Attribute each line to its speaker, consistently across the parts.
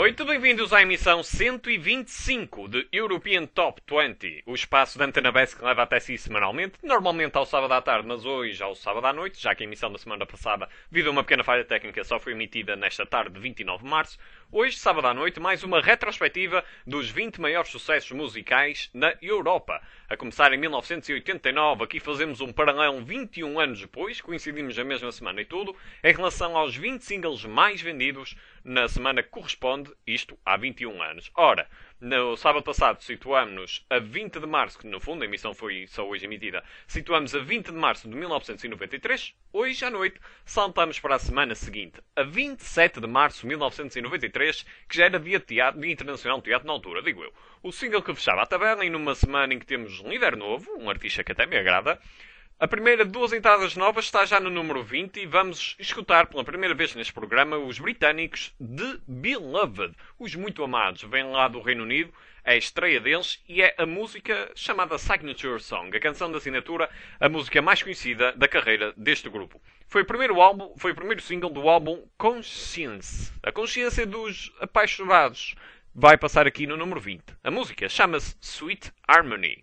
Speaker 1: noite, bem-vindos à emissão 125 de European Top 20, o espaço da Antena Best que leva até si semanalmente, normalmente ao sábado à tarde, mas hoje ao sábado à noite, já que a emissão da semana passada, devido a uma pequena falha técnica, só foi emitida nesta tarde de 29 de março. Hoje, sábado à noite, mais uma retrospectiva dos 20 maiores sucessos musicais na Europa. A começar em 1989, aqui fazemos um paralelo 21 anos depois, coincidimos na mesma semana e tudo, em relação aos 20 singles mais vendidos na semana que corresponde, isto há 21 anos. Ora, no sábado passado situámos-nos a 20 de março, que no fundo a emissão foi só hoje emitida, situámos a 20 de março de 1993, hoje à noite saltamos para a semana seguinte, a 27 de março de 1993, que já era dia internacional de teatro na altura, digo eu. O single que fechava a tabela e numa semana em que temos um líder novo, um artista que até me agrada. A primeira de duas entradas novas está já no número 20 e vamos escutar pela primeira vez neste programa os britânicos The Beloved, os muito amados, vêm lá do Reino Unido, é a estreia deles e é a música chamada Signature Song, a canção de assinatura, a música mais conhecida da carreira deste grupo. Foi o primeiro single do álbum Conscience, a consciência dos apaixonados, vai passar aqui no número 20. A música chama-se Sweet Harmony.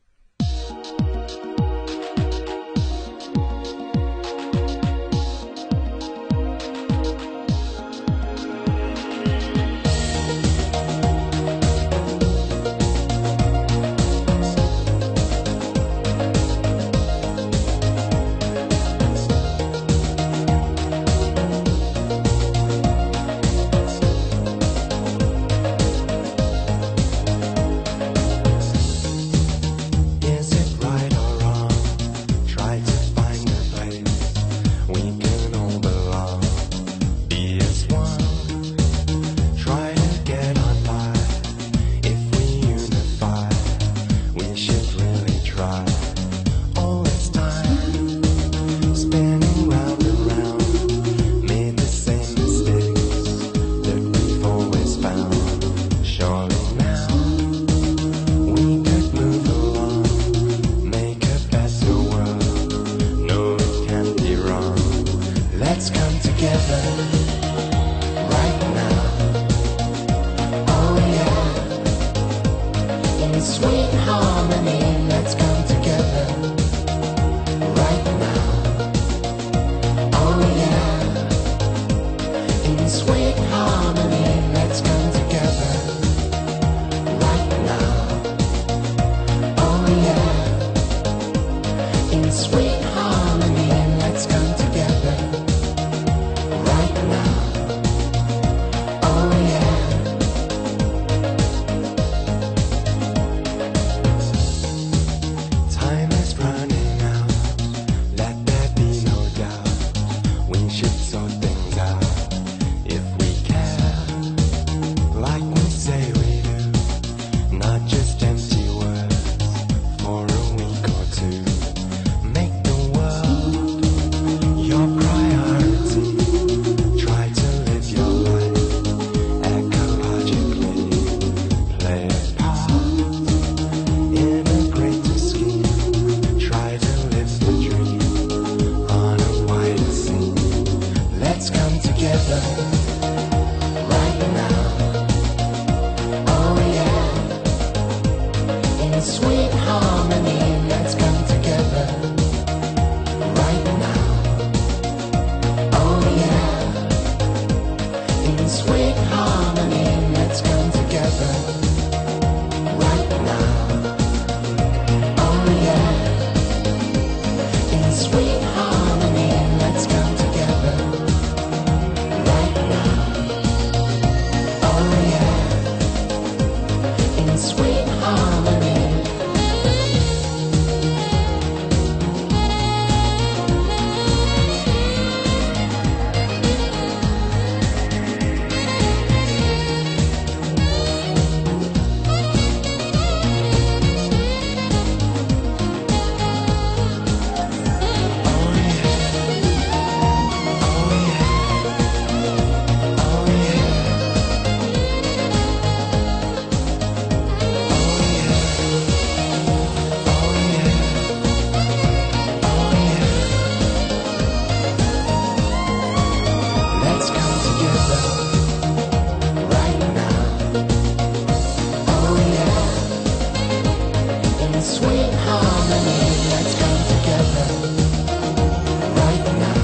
Speaker 2: sweet harmony, let's come together right now.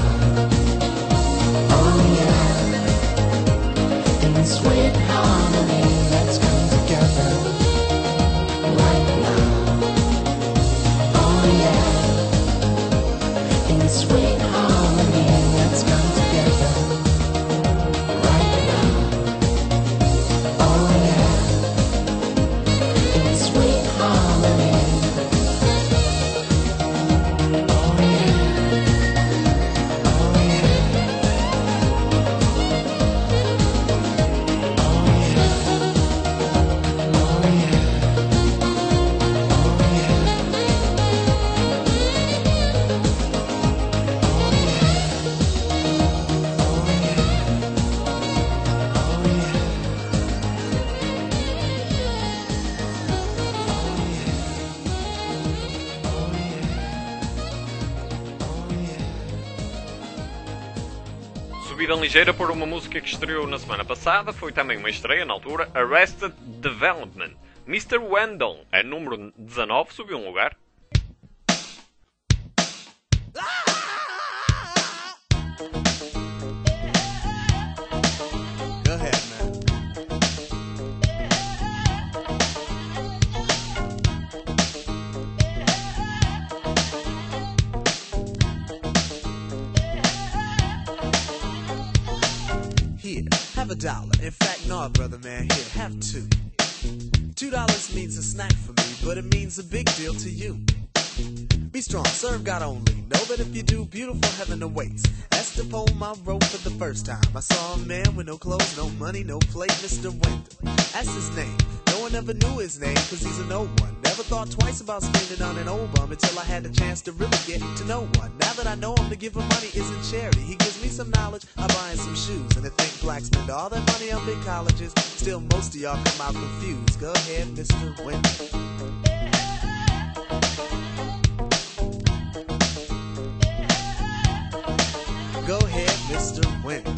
Speaker 2: Oh yeah. In sweet harmony, let's come together right now. Oh yeah. In sweet harmony, let's come together right now. Oh yeah. In sweet harmony. Oh yeah. Oh yeah.
Speaker 1: Subida ligeira por uma música que estreou na semana passada, foi também uma estreia na altura, Arrested Development. Mr. Wendell é número 19, subiu um lugar.
Speaker 3: Go ahead, man. Here, have $1. In fact, no, brother man, here, have $2. $2 means a snack for me, but it means a big deal to you. Be strong, serve God only. Know that if you do, beautiful heaven awaits. That's the poem I wrote for the first time. I saw a man with no clothes, no money, no plate, Mr. Wendell. That's his name. No one ever knew his name, cause he's a no one. Never thought twice about spending on an old bum until I had the chance to really get to know one. Now that I know him, to give him money isn't charity. He gives me some knowledge, I buy him some shoes. And to think blacks spend all that money on big colleges, still most of y'all come out confused. Go ahead, Mr. Wendell. Go ahead, Mr. Wendell.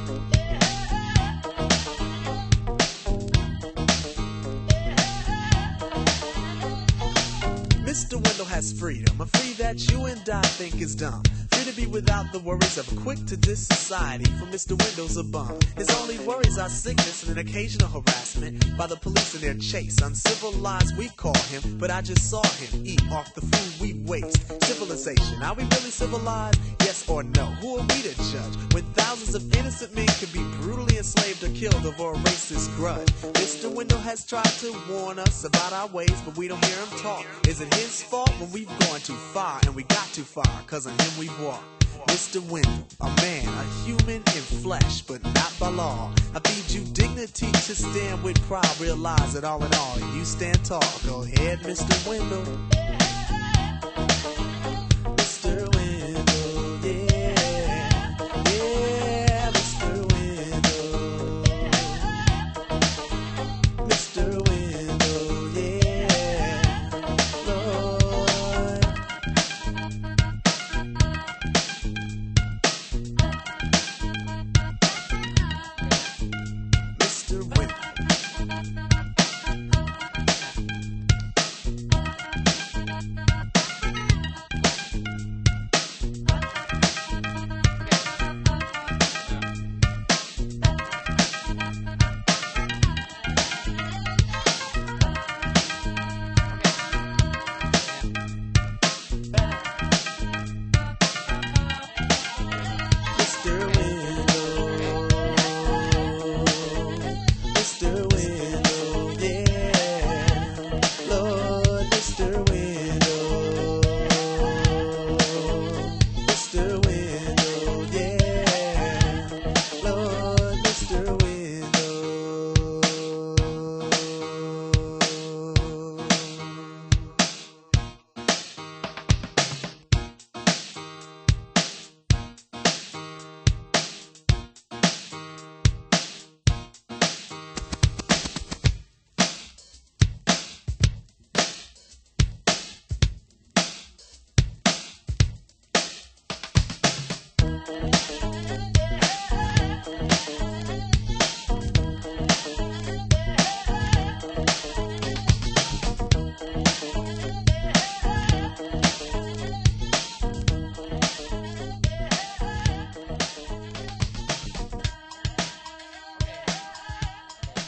Speaker 3: Mr. Wendell has freedom, a free that you and I think is dumb. Free to be without the worries of a quick-to-diss society, for Mr. Wendell's a bum. His only worries are sickness and an occasional harassment by the police in their chase. Uncivilized we call him, but I just saw him eat off the food we waste. Civilization, are we really civilized? Yes or no? Who are we to judge when thousands of innocent men could be brutally enslaved or killed over a racist grudge? Mr. Wendell has tried to warn us about our ways, but we don't hear him talk. Is it his fault when we've gone too far and we got too far? Cause on him we've walked. Mr. Wendell, a man, a human in flesh, but not by law. I feed you dignity to stand with pride. Realize that all in all, you stand tall. Go ahead, Mr. Wendell. Mr. Wendell, yeah. Yeah, Mr. Wendell. Mr. Wendell, yeah. Lord. Mr. Wendell.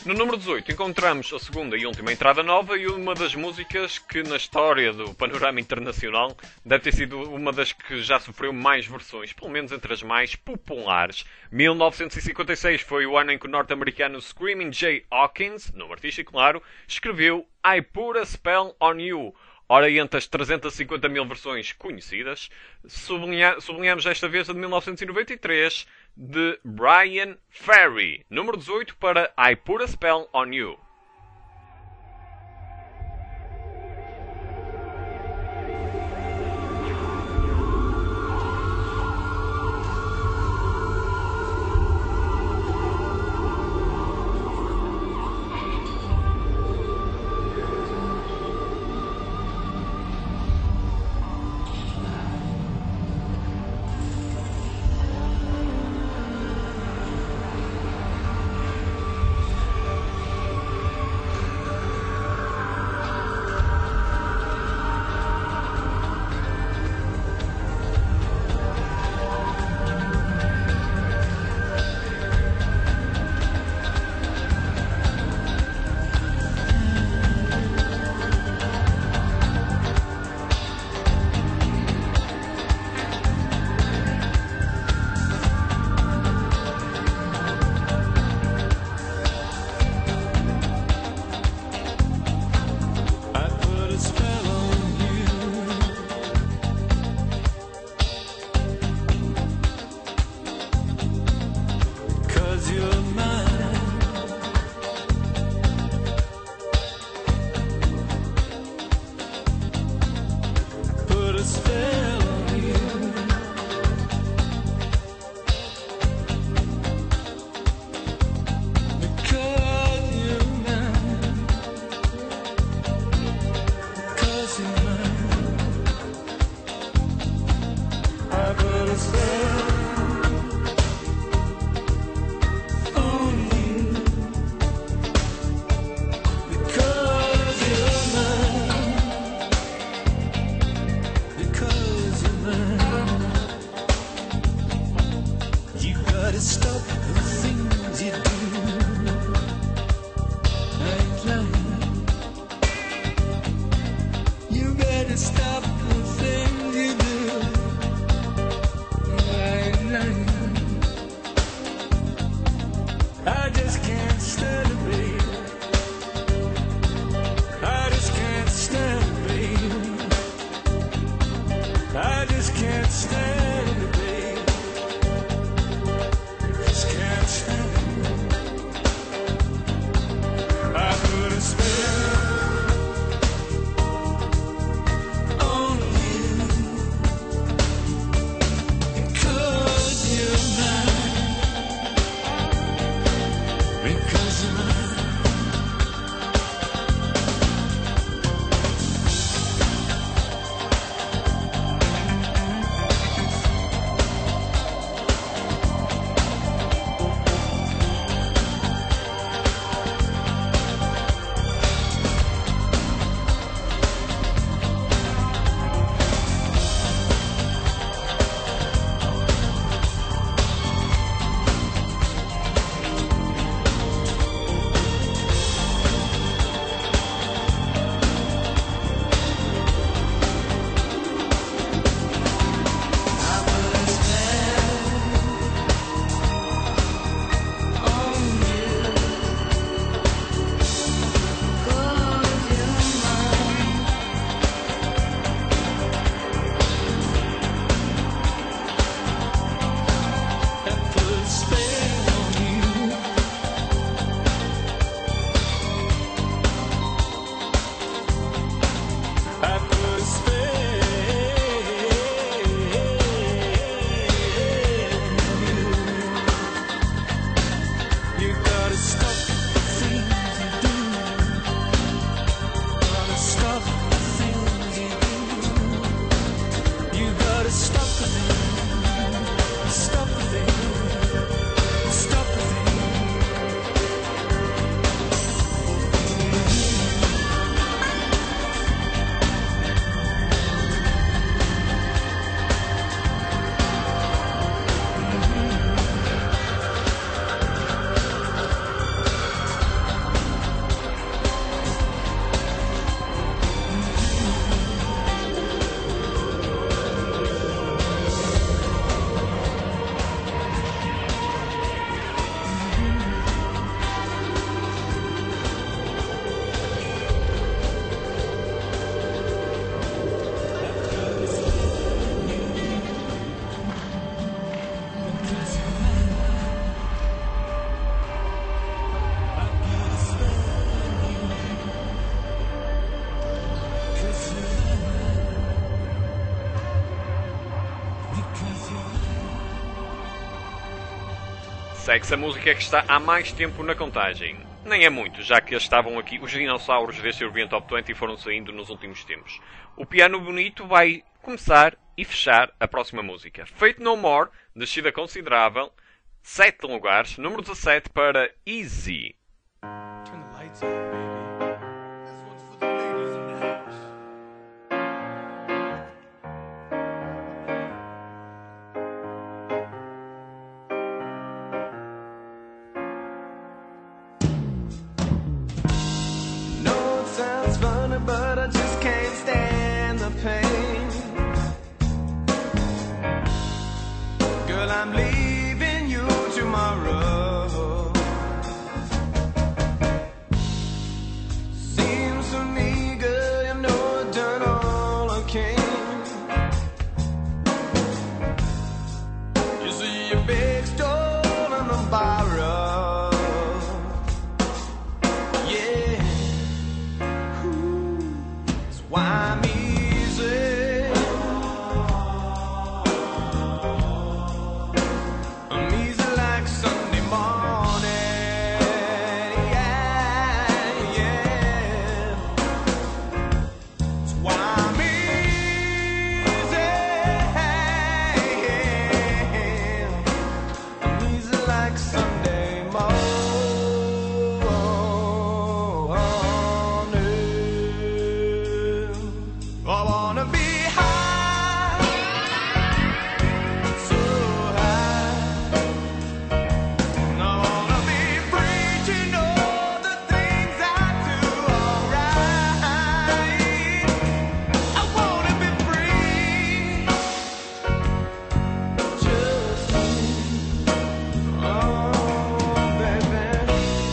Speaker 1: No número 18 encontramos a segunda e última entrada nova e uma das músicas que na história do panorama internacional deve ter sido uma das que já sofreu mais versões, pelo menos entre as mais populares. 1956 foi o ano em que o norte-americano Screaming Jay Hawkins, nome artístico claro, escreveu I Put a Spell on You. Ora, entre as 350 mil versões conhecidas, sublinhamos esta vez a de 1993, de Brian Ferry. Número 18 para I Put a Spell on You. segue-se a música que está há mais tempo na contagem. Nem é muito, já que estavam aqui os dinossauros deste European Top 20 e foram saindo nos últimos tempos. O piano bonito vai começar e fechar a próxima música. Faith No More, descida considerável, 7 lugares, número 17 para Easy.
Speaker 3: Turn the lights out, baby. This one's for the ladies in the house. No, it sounds funny, but I just can't stand the pain. Girl, I'm leaving you tomorrow. Seems to me, girl, you know I've done all I can. You see your big stone on the borrow. Yeah. Ooh. That's why I'm easy. I'm easy like Sunday morning. Yeah, yeah. That's why I'm easy. I'm easy like Sunday morning. I wanna be high, so high. I wanna be free to know the things I do alright. I wanna be free, just me. Oh, baby.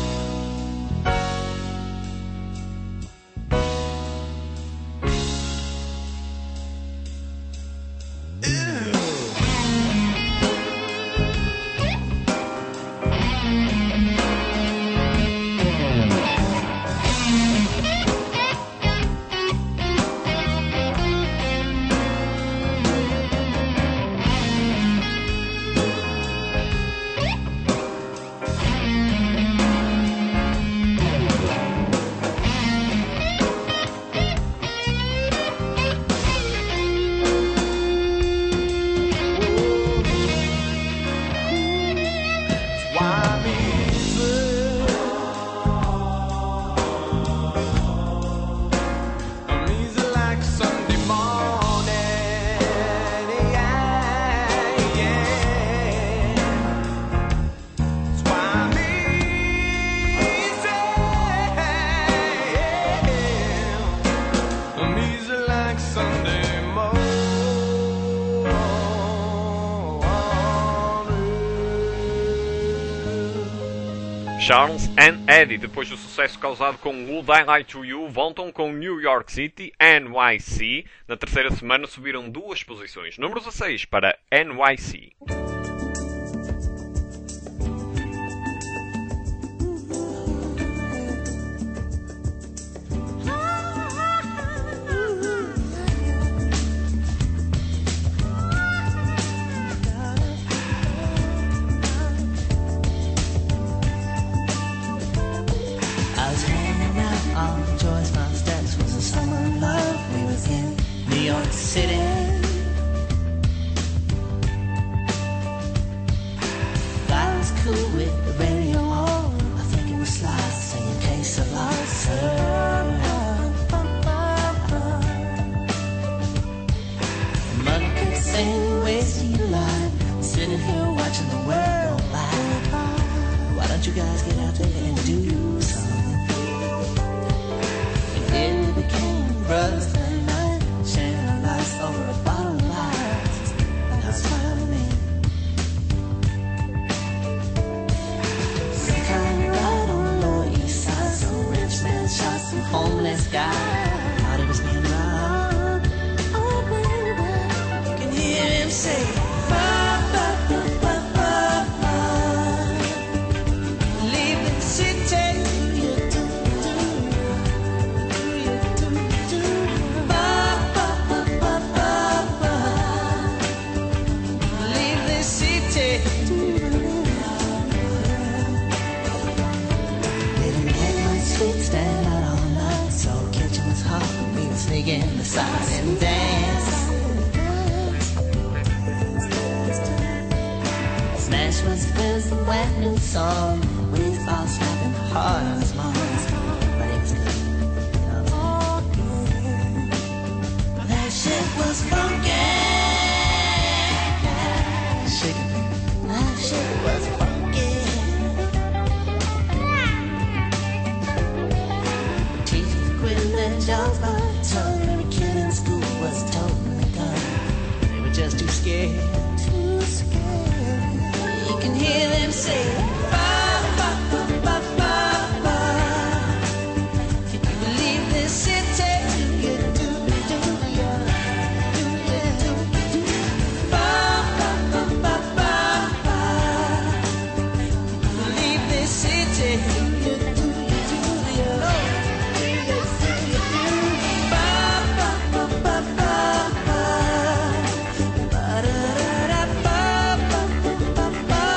Speaker 3: Why I'm easy. I'm easy like Sunday morning. Yeah, yeah. That's why I'm easy. I'm easy like Sunday morning.
Speaker 1: Charles and Eddie, depois do sucesso causado com Would I Lie to You, voltam com New York City, NYC. Na terceira semana subiram 2 posições. Número 16 para NYC.
Speaker 2: I was hanging out on Joyce Farm steps. Was the summer of love. We was in New York City. I was cool with the radio on. I think it was Sly singing Case of Lost. Mother kept saying, "Where's you lied? Sitting here watching the world live. Why don't you guys get out there and do something?" And then we became brothers that night, sharing our lives over the side and dance. Smash was first a wet new song. With all slapping hard on his mom. But it was good. You know what I'm saying? That shit was funky. Shake it. That shit was funky. Teachers quit their jobs by the time every kid in school was totally done. They were just too scared. Too scared. You can hear them say, ba, ba, ba, ba, ba, ba. Can you believe this city? Do you, do you, do you, do you, do you, ba, ba, ba, ba, ba, ba. Can you believe this city? Do you, do you, do you, do you, do you, ba, ba, ba, ba, ba, ba. Ba, da, da, da, ba, ba, ba, ba, ba.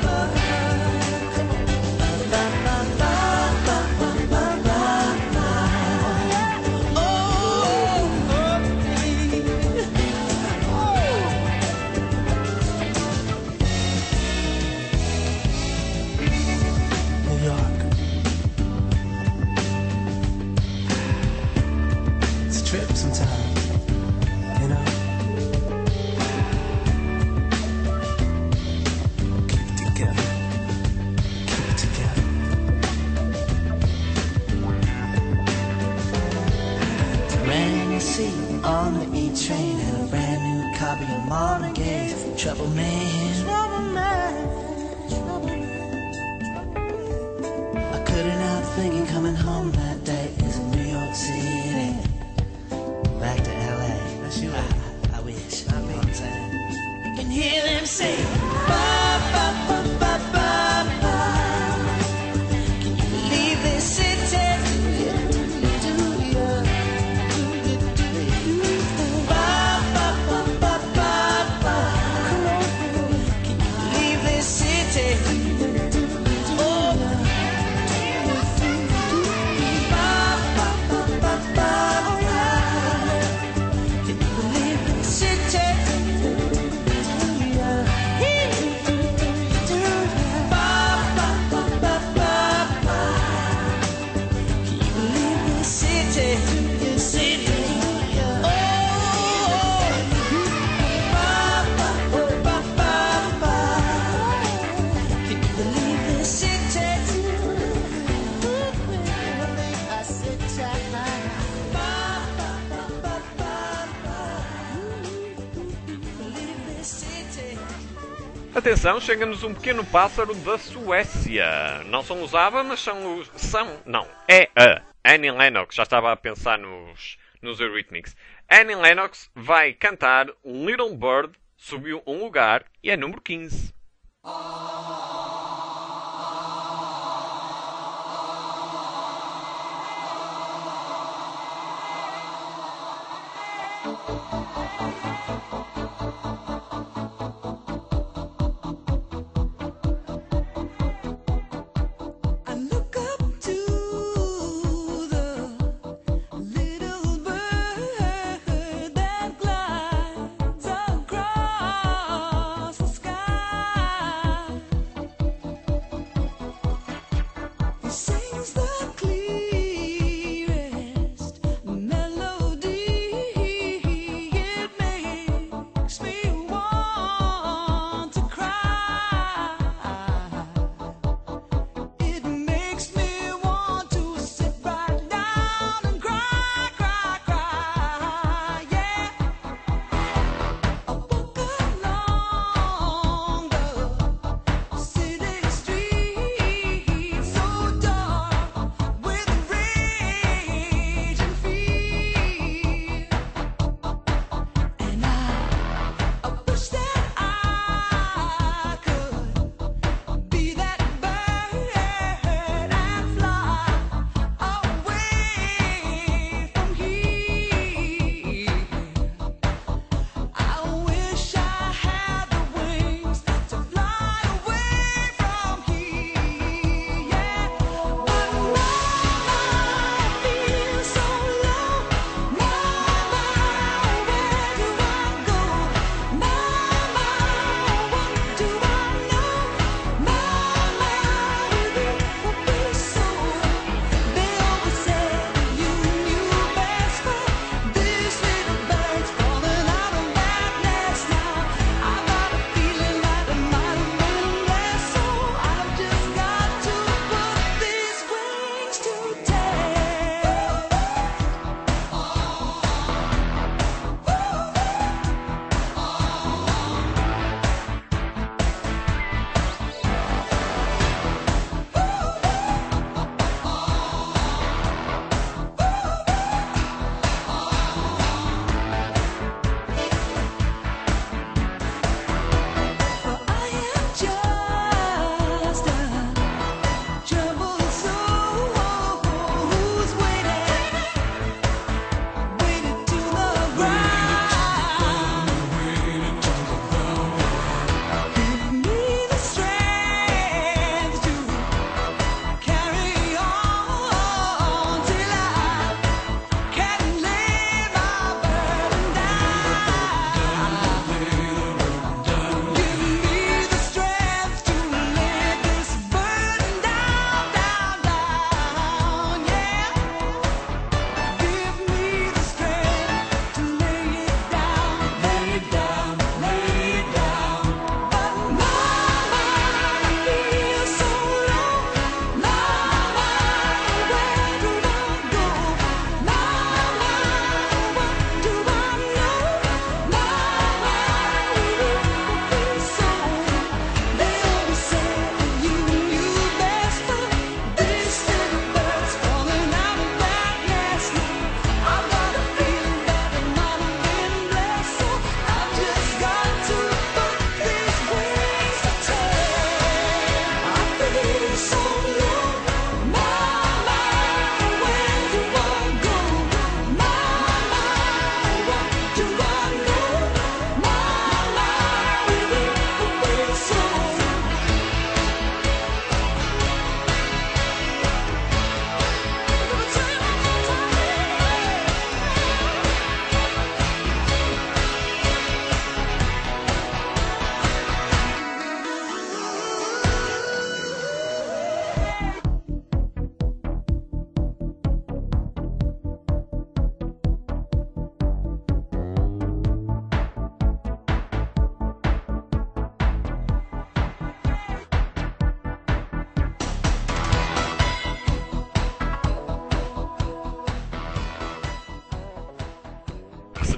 Speaker 3: New York. It's a trip sometimes, you know. Keep it together. Keep it together.
Speaker 2: Brand new seat on the E train and a brand new copy of Marvin Gaye's Trouble Man. I couldn't help thinking coming home that day is in New York City. Back to LA. I wish. You know what I'm saying? You can hear them say, ba, ba, ba, ba, ba, ba. Can you believe this city? Do you, do you, do you, do you, do you? Ba, ba, ba, ba, ba, ba. Can you believe this city? Oh, ba, ba, ba, ba, ba, ba. Can you believe this city?
Speaker 1: Atenção, chega-nos um pequeno pássaro da Suécia. Não são os ABBA, mas é a Annie Lennox. Já estava a pensar nos Eurythmics. Annie Lennox vai cantar Little Bird, subiu um lugar e é número 15.
Speaker 4: I look up to the little bird that glides across the sky. He sings the clearest melody. It makes me want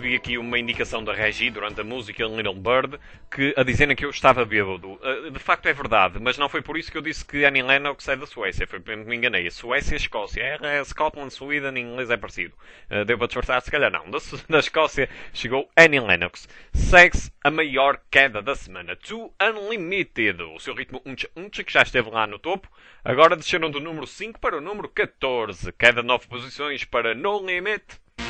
Speaker 1: recebi aqui uma indicação da Regi durante a música Little Bird a dizerem que eu estava bêbado. De facto é verdade, mas não foi por isso que eu disse que Annie Lennox é da Suécia. Foi porque me enganei. A Suécia e a Escócia. É Scotland, Sweden, em inglês é parecido. Deu para disfarçar? Se calhar não. Da Escócia chegou Annie Lennox. Segue-se a maior queda da semana. To Unlimited. O seu ritmo que já esteve lá no topo. Agora desceram do número 5 para o número 14. Queda de 9 posições para No Limit.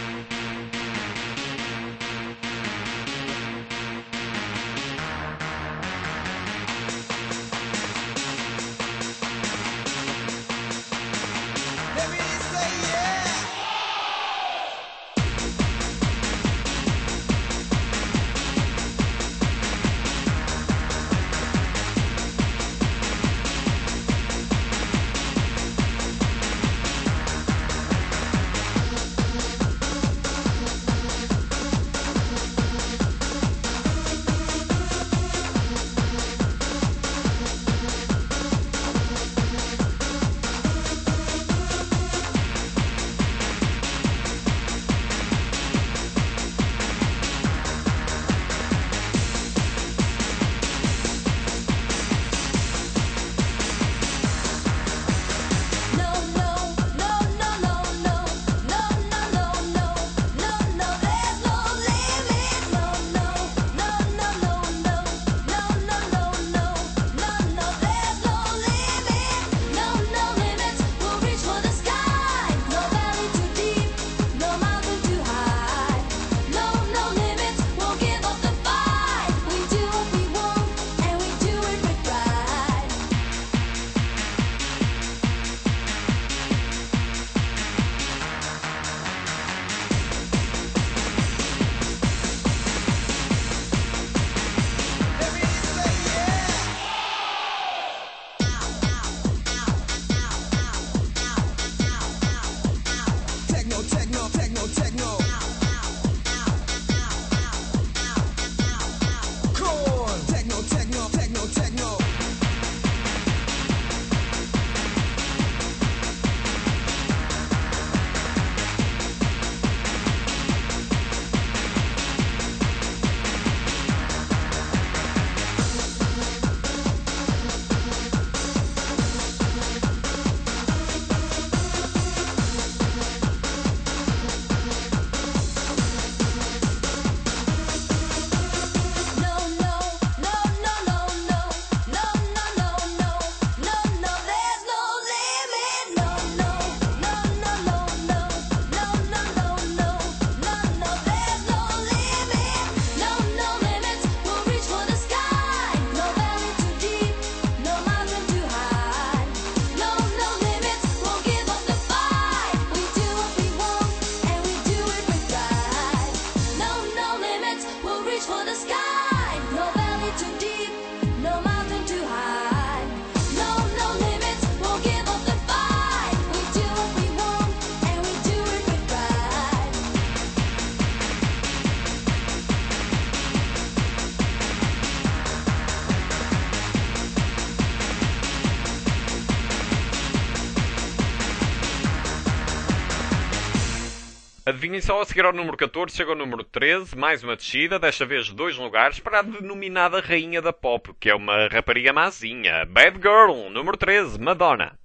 Speaker 1: Adivinhem só, a seguir ao número 14 chega ao número 13, mais uma descida, desta vez 2 lugares, para a denominada rainha da pop, que é uma rapariga mazinha. Bad Girl, número 13, Madonna.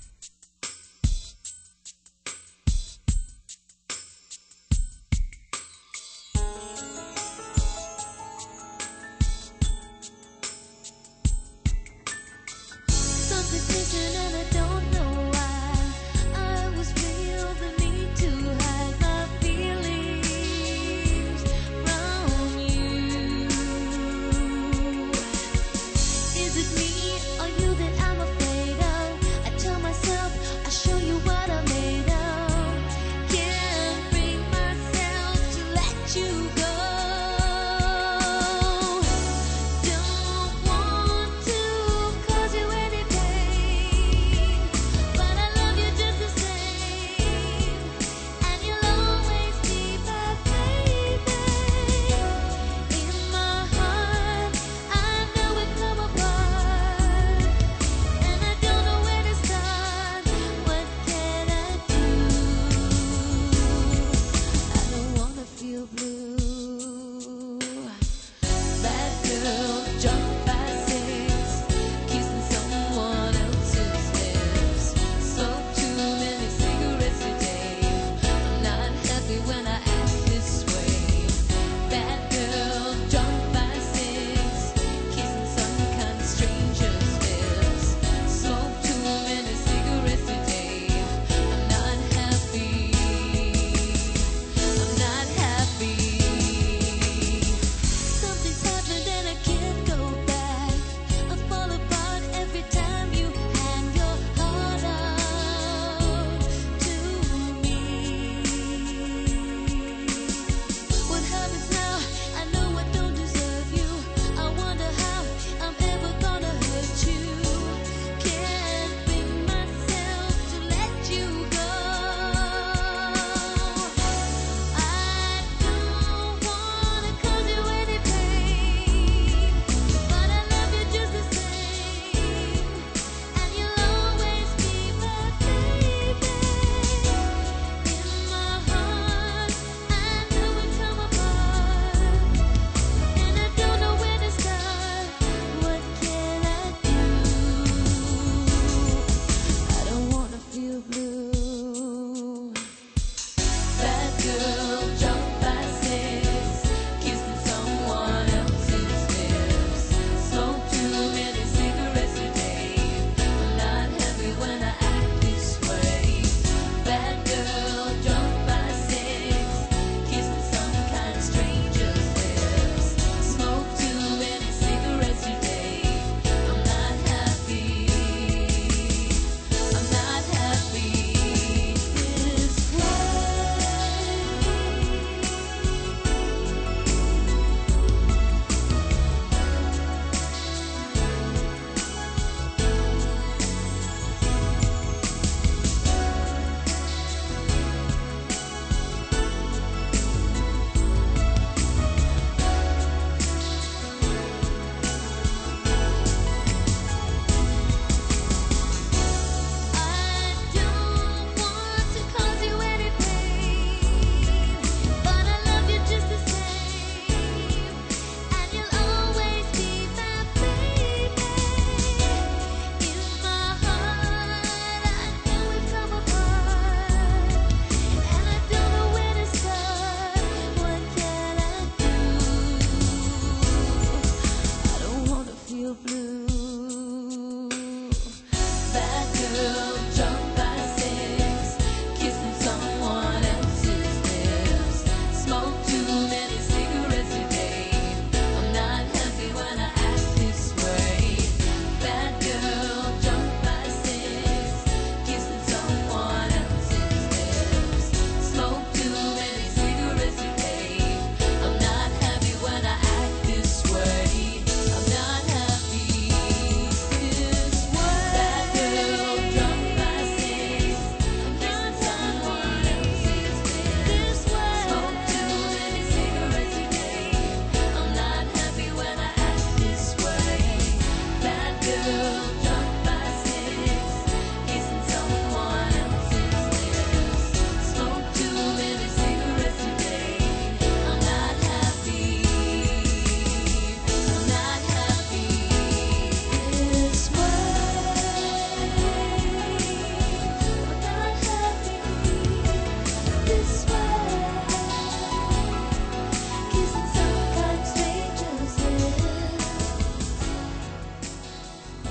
Speaker 4: Something's missing and I don't know why. I was real the need to hide my feelings from you. Is it me or you that I'm afraid of? I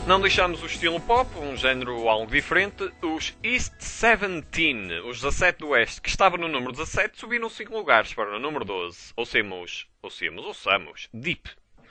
Speaker 1: Não deixamos o estilo pop, um género algo diferente. Os East 17, os 17 do Oeste, que estavam no número 17, subiram 5 lugares para o número 12. Ouçamos Deep.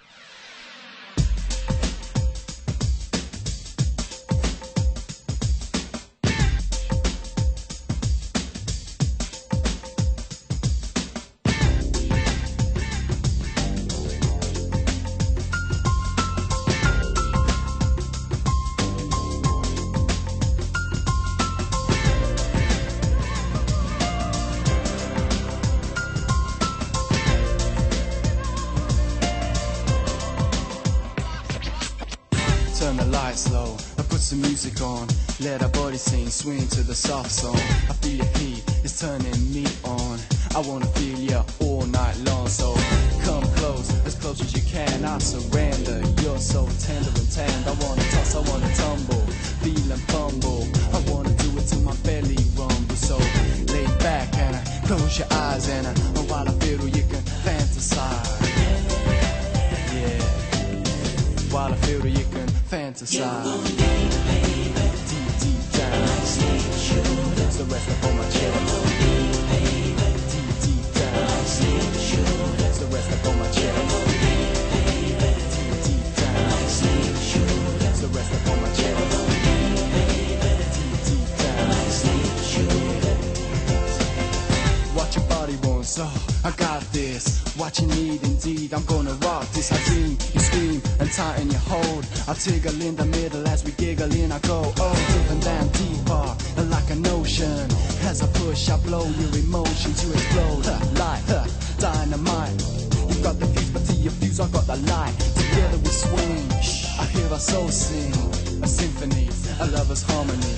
Speaker 5: Turn the lights low, I put some music on. Let our body sing, swing to the soft song. I feel your heat, it's turning me on. I wanna feel you all night long. So come close as you can. I surrender, you're so tender and tanned. I wanna toss, I wanna tumble, feel and fumble. I wanna do it till my belly rumbles. So lay back and close your eyes and while I feel you can fantasize. Yeah, while I feel you can fantasize. Deep, deep down, that's the rest up on my chest. Deep, deep down, that's the rest up on my chest. Deep, deep down, that's the rest up on my chest. Deep, deep down, what your body wants, oh, I got this. What you need indeed, I'm gonna rock this. I dream, you scream and tighten your hold. I tickle in the middle as we giggle in. I go, oh, deep and down deeper, like an ocean. As I push, I blow your emotions, you explode like dynamite. You got the fuse, but to your fuse, I got the light. Together we swing, I hear our soul sing. A symphony, a lover's harmony.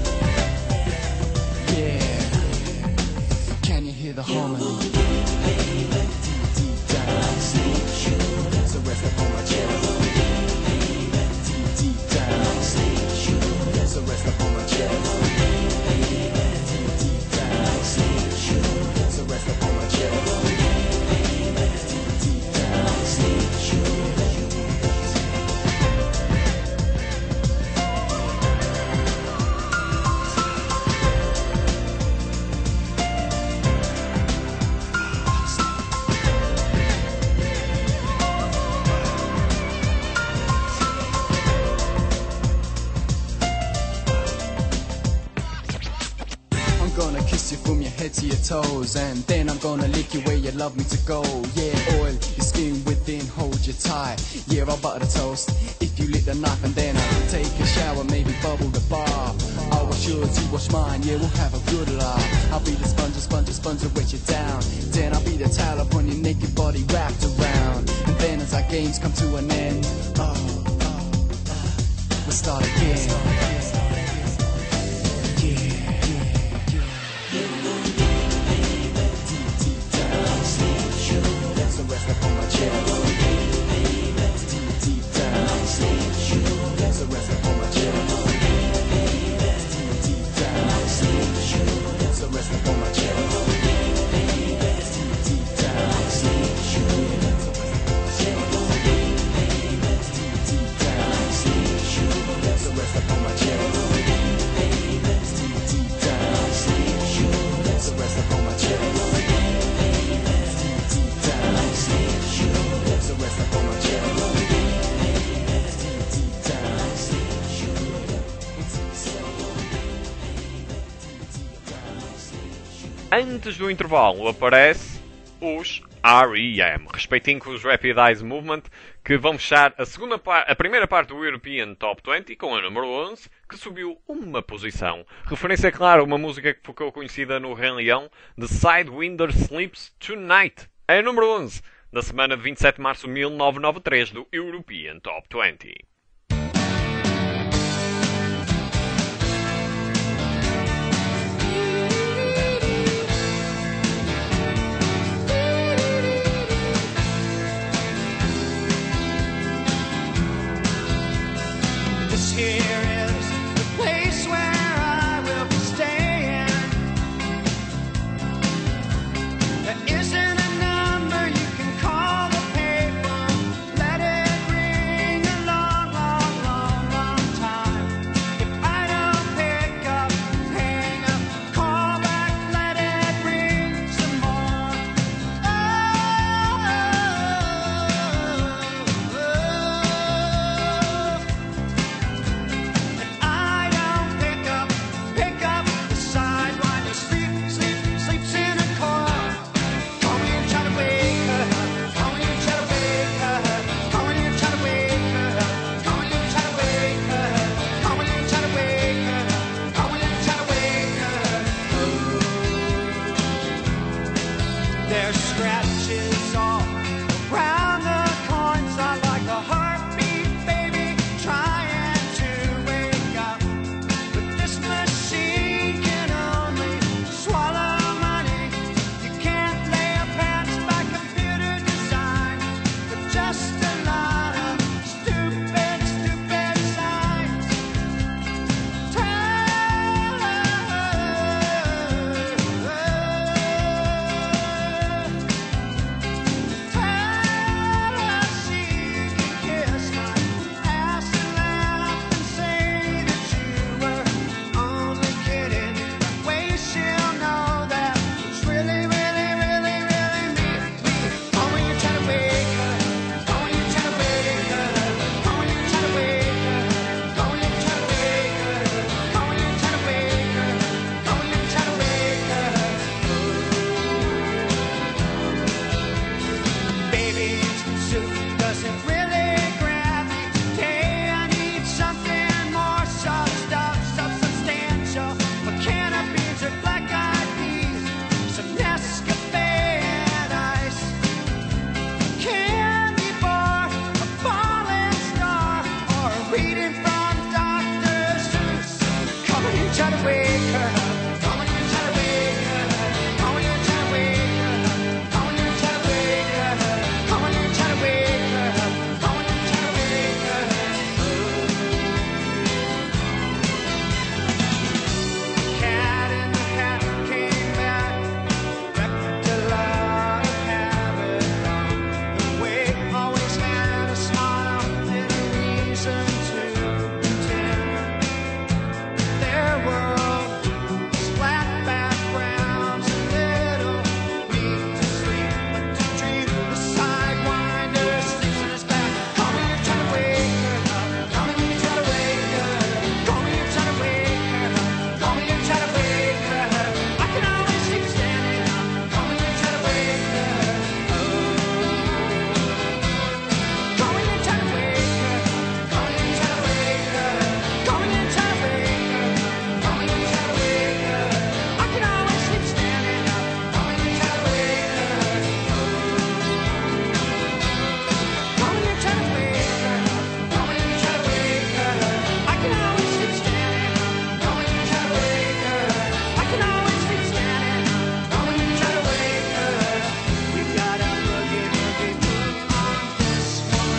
Speaker 5: Yeah, can you hear the harmony? So rest up on my chest. Deep, deep down. So rest up on my chest. Deep, deep down. So rest up on my chest. Deep, deep down. Gonna kiss you from your head to your toes, and then I'm gonna lick you where you love me to go. Yeah, oil your skin within, hold you tight. Yeah, I'll butter the toast if you lick the knife, and then I'll take a shower, maybe bubble the bath. I'll wash yours, you wash mine, yeah, we'll have a good laugh. I'll be the sponge to wet you down. Then I'll be the towel upon your naked body wrapped around. And then as our games come to an end, we'll start again. Rest up on my chest. Deep, deep down. So rest up on my chest. Deep, deep down. So rest up on my chest. Deep, deep down. Deep, deep down. So rest up on my chest. Deep, deep down. So rest up on my chest. So rest up on my chest. Deep down.
Speaker 1: Antes do intervalo aparece os R.E.M. Respeitinho com os Rapid Eyes Movement, que vão fechar a primeira parte do European Top 20 com a número 11, que subiu uma posição. Referência clara a uma música que ficou conhecida no Rei Leão, The Sidewinder Sleeps Tonight. É a número 11 da semana de 27 de março de 1993 do European Top 20.
Speaker 2: This here is the place where I will be staying. There isn't a number you can call the paper. Let it ring along
Speaker 6: Cabbage soup doesn't really grab me today. I need something more substantial. A can of beans or black-eyed peas, some Nescafe and ice, a candy bar, a falling star, or a reading from Dr. Seuss. Come on, you try to wake her up. Come on, you try to wake her up. Come on, you try to wake her up. Come on, you try to wake her up. Come on, you try to wake her up. Come on, you try to wake her up. Cat in the Hat came back, wrecked a lot of havoc on the way. Always had a smile and a reason to pretend. Their world was flat backgrounds and little need to sleep but to dream. The sidewinder sleeps in his back. Come on, you're trying to wake her up. Come on, you're trying to wake her up. Come on, you're trying to wake her up. Come on, you're trying to wake her up. I can always keep standing up. Come on, you're trying to wake her up. Come on, you're trying to wake her up. Come on, you're trying to wake her up. Come on, you're trying to wake her up. Come on, you're trying to wake her up. I can always keep standing up. Come on, you're trying to wake her up. Come on, you're trying to wake her up. Come on, you're trying to wake her up. I can always keep standing up. Come on, you're trying to wake her up. I can always keep standing up. Come on, you're trying to wake her up. We got a boogie move on this one.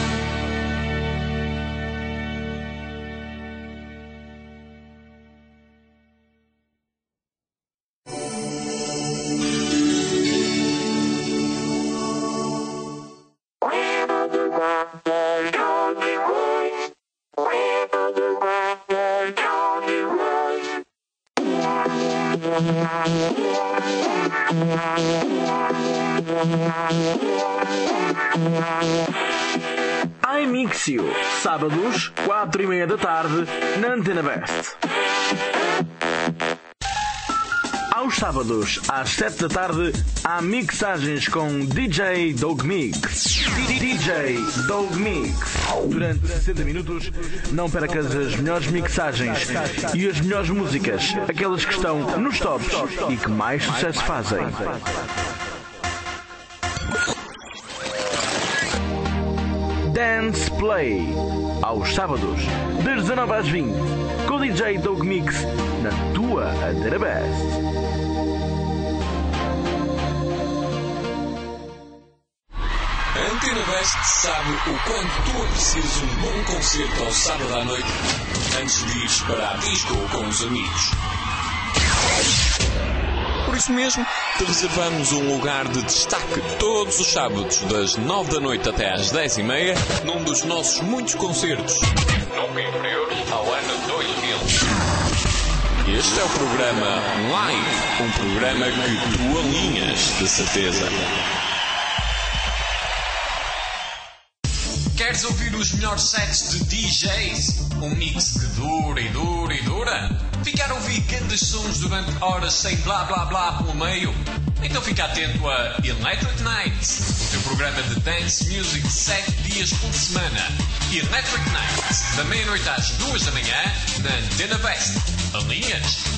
Speaker 7: iMixio, sábados, 4:30 da tarde, na Antena Best. Aos sábados, às 7 da tarde, há mixagens com DJ Dog Mix. DJ Dog Mix. Durante 60 minutos, não percas as melhores mixagens e as melhores músicas, aquelas que estão nos tops e que mais sucesso fazem. Dance Play, aos sábados, das 19 às 20, com o DJ Dog Mix, na tua Antena Best.
Speaker 8: A Antena Best sabe o quanto tu aprecias um bom concerto ao sábado à noite antes de ires para a disco com os amigos. Por isso mesmo, te reservamos um lugar de destaque todos os sábados, das 9 da noite até às 10:30, num dos nossos muitos concertos, nunca inferiores ao ano 2000. Este é o programa Live, um programa que tu alinhas, de certeza. Queres ouvir os melhores sets de DJs? Um mix que dura e dura e dura? Ficar a ouvir grandes sons durante horas sem blá blá blá pelo meio? Então fica atento a Electric Nights, o teu programa de dance music 7 dias por semana. Electric Nights, da meia-noite às 2 da manhã, na Antena Best. Alinhas?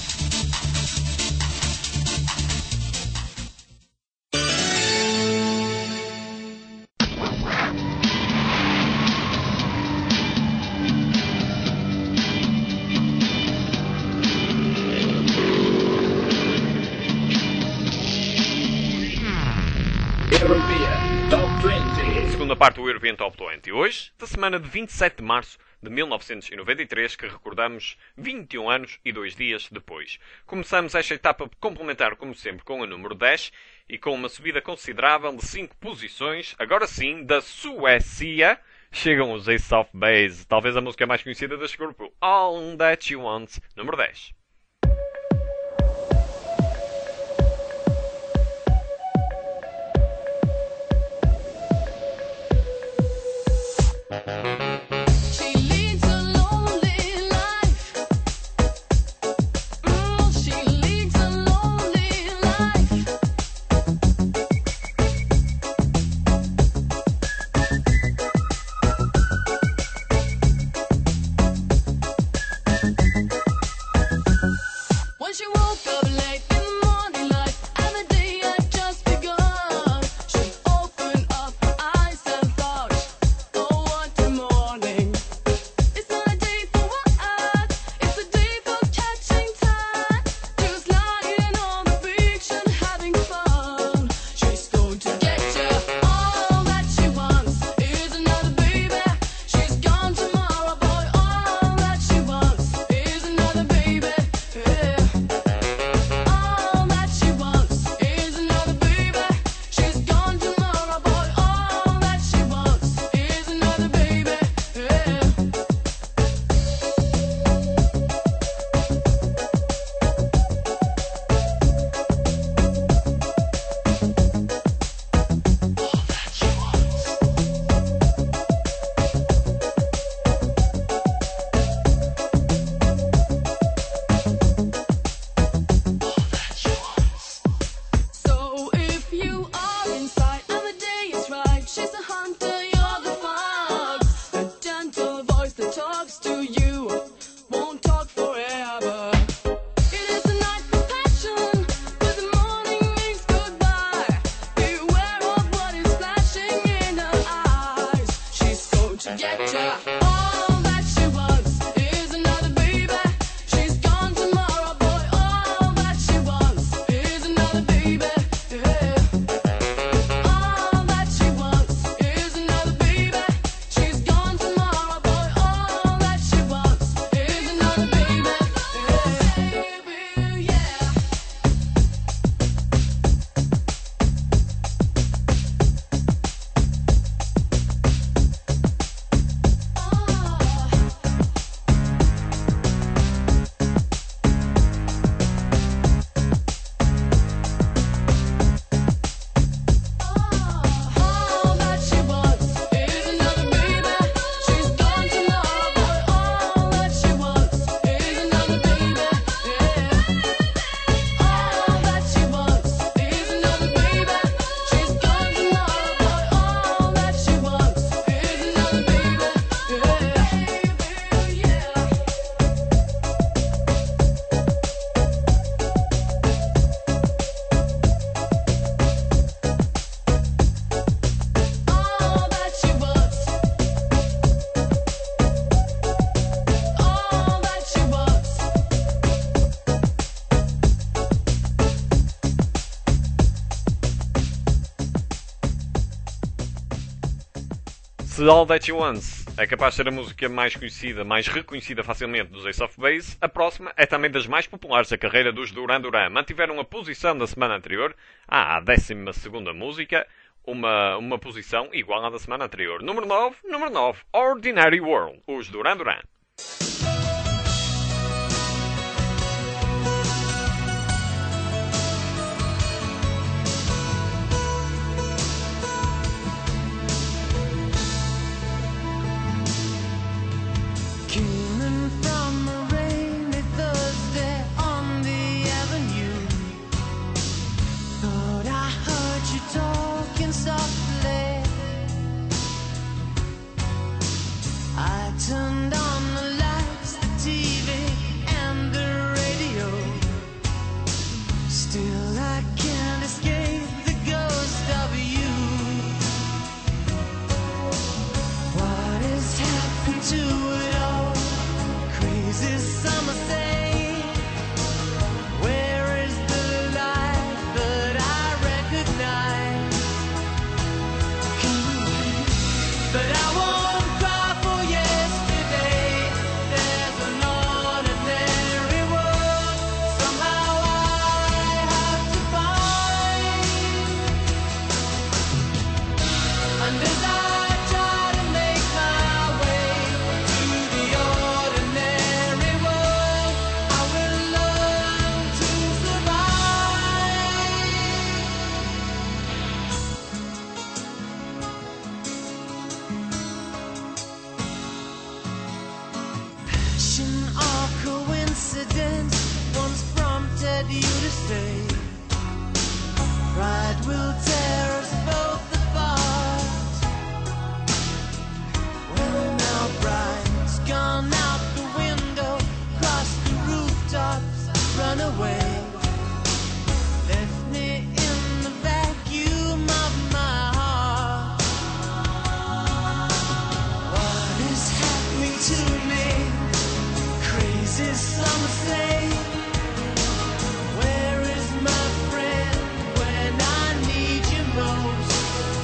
Speaker 1: Segunda parte do European Top 20. Hoje, da semana de 27 de março de 1993, que recordamos 21 anos e 2 dias depois. Começamos esta etapa complementar, como sempre, com a número 10 e com uma subida considerável de 5 posições. Agora sim, da Suécia, chegam os Ace of Base, talvez a música mais conhecida deste grupo, All That You Want, número 10.
Speaker 4: She leads a lonely life. She leads a lonely life. reject her. All that she wants is another baby. She's gone tomorrow, boy. All that she wants is another baby. Yeah. All that she wants is another baby. She's gone tomorrow, boy. All that she wants is another baby. Yeah. Yeah. All that she wants is another baby. She's gone tomorrow, boy. All that she wants is another baby. Yeah. All that she wants is another baby. She's gone tomorrow, boy. All that she wants is another baby. Yeah. All that she wants. All that she wants.
Speaker 1: Se All That You Want é capaz de ser a música mais conhecida, mais reconhecida facilmente dos Ace of Base, a próxima é também das mais populares da carreira dos Duran Duran. Mantiveram a posição da semana anterior, à 12ª música, uma posição igual à da semana anterior. Número 9, Ordinary World, os Duran Duran.
Speaker 2: Came in from a rainy Thursday on the avenue. Thought I heard you talking softly. I turned on the lights, the TV, and the radio. Still I can't escape the ghost of you. What has happened to it all? Crazy summer thing. Where is the light that I recognize? But I won't cry for yesterday. There's an ordinary world. Somehow I have to find. And as I try to make my way to the ordinary world, I will learn to survive. Passion or coincidence once prompted you to stay. Pride will tear us both apart. Well, now bride's gone out the window, crossed the rooftops, run away. Left me in the vacuum of my heart. What is happening to me? Crazy some say. Where is my friend when I need you most?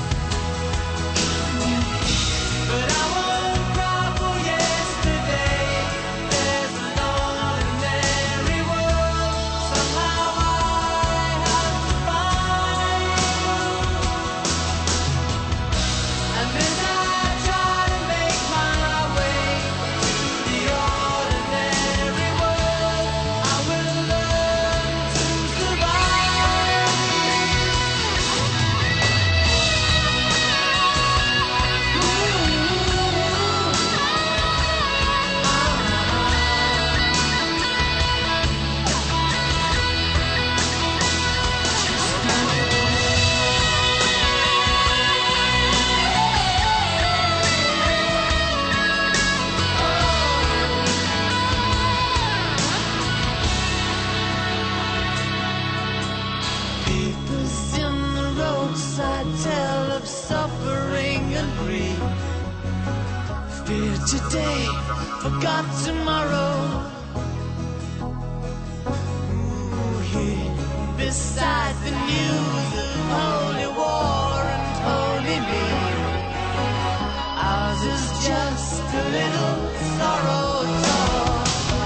Speaker 2: But I won't cry for yesterday. There's an ordinary world. Somehow I have to find. And as I try to make my way to the ordinary world, I will learn to survive. Papers in the roadside tell of suffering and grief. feared today, forgot tomorrow. Ooh, here beside the news of holy war and holy me, ours is just a little sorrow talk.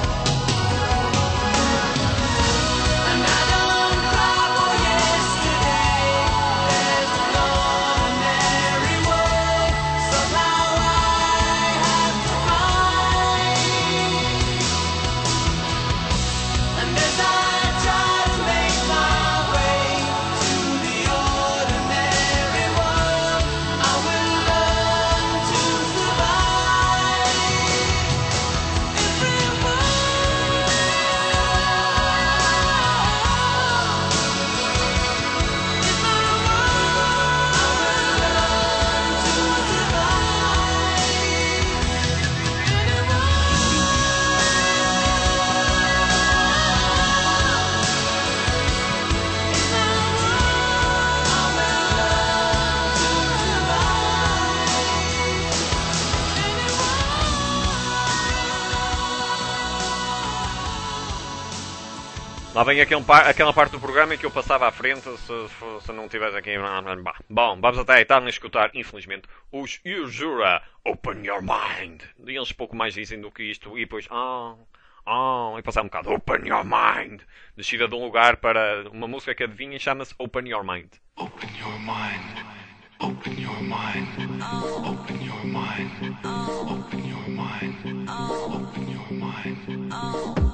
Speaker 2: And I don't cry for yesterday. There's an ordinary world, somehow I have to find. And as I try to make my way to the ordinary world, I will learn to survive.
Speaker 1: Lá vem aquela parte do programa em que eu passava à frente se não tivesse aqui. Bom, vamos até então escutar, infelizmente, os Usura Open Your Mind. E eles pouco mais dizem do que isto. E depois, e passar um bocado, Open Your Mind. Descida de um lugar para uma música que adivinha e chama-se Open Your Mind.
Speaker 5: Open your mind. Open your mind. Open your mind. Open your mind. Open your mind.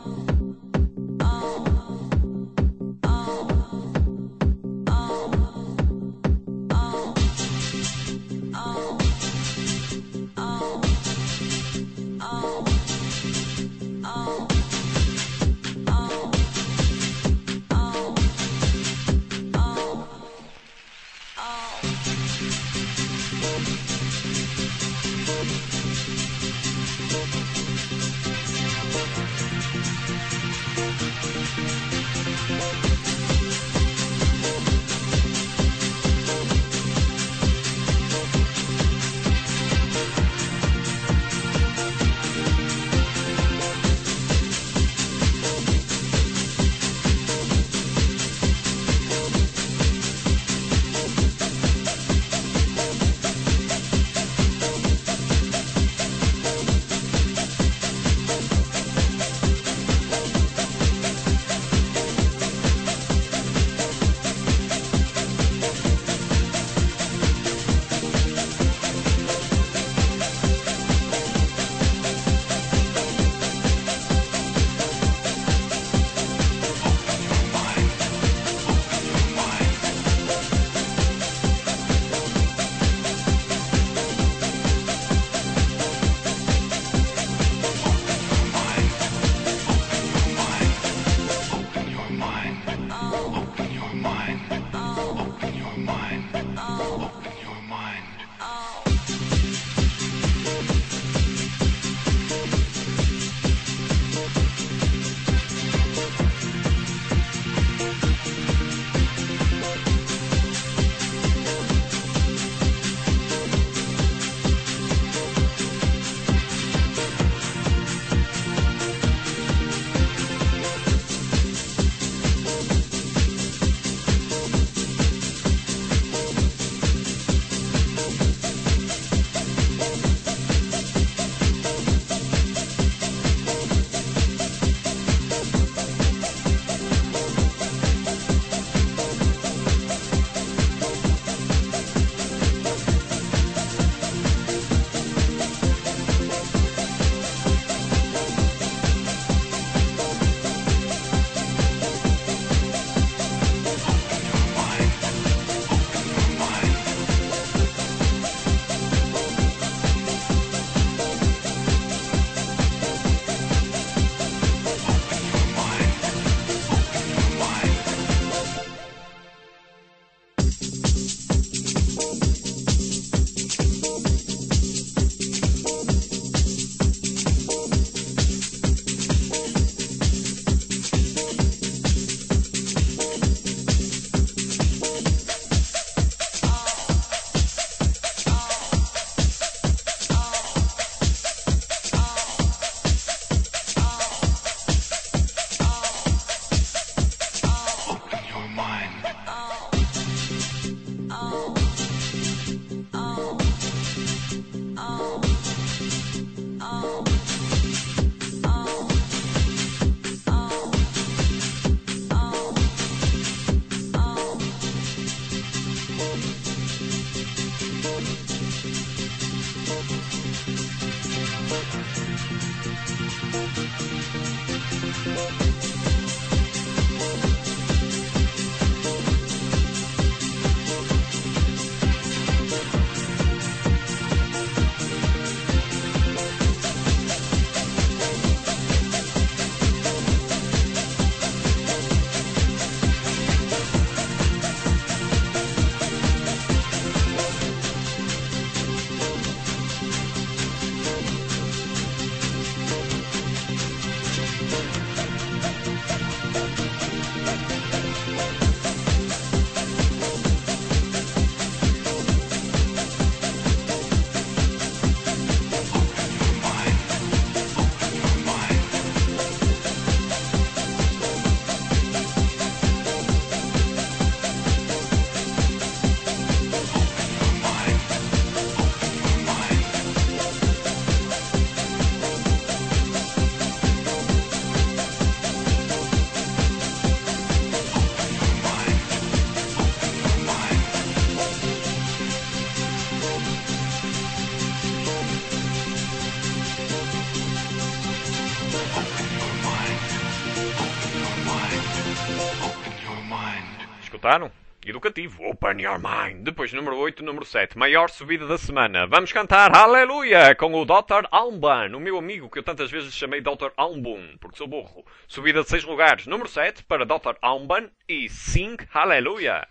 Speaker 1: Escutaram? Educativo. Open your mind. Depois, número 8, número 7. Maior subida da semana. Vamos cantar Aleluia com o Dr. Alban, o meu amigo que eu tantas vezes chamei Dr. Alban, porque sou burro. Subida de 6 lugares. Número 7 para Dr. Alban e Sing Aleluia.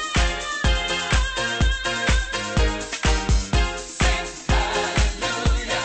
Speaker 6: Hallelujah.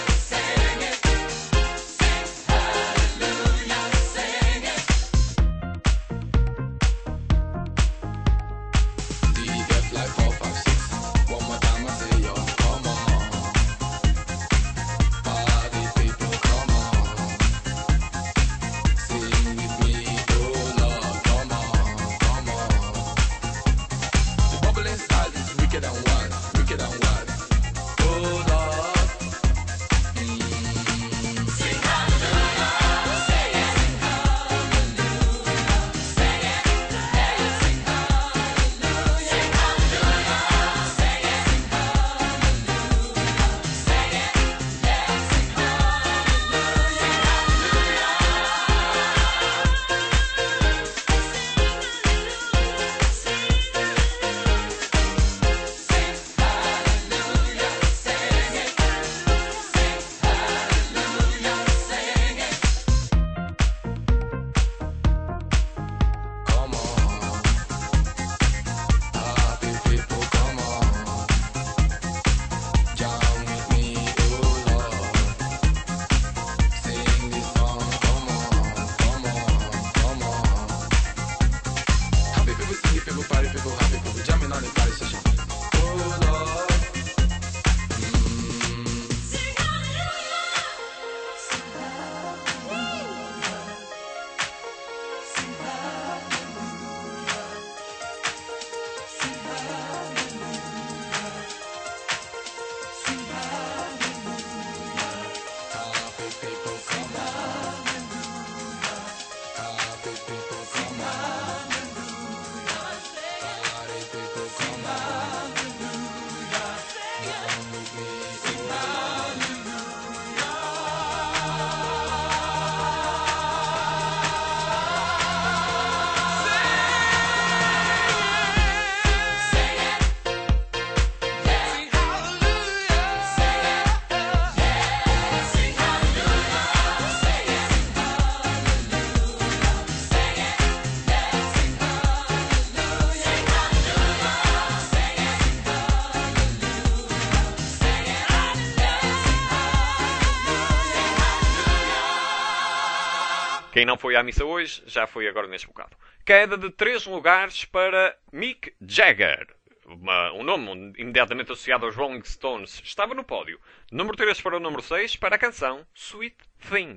Speaker 1: Quem não foi à missa hoje, já foi agora neste bocado. Queda de 3 lugares para Mick Jagger. Um nome imediatamente associado aos Rolling Stones estava no pódio. Número 3 para o número 6 para a canção Sweet Thing.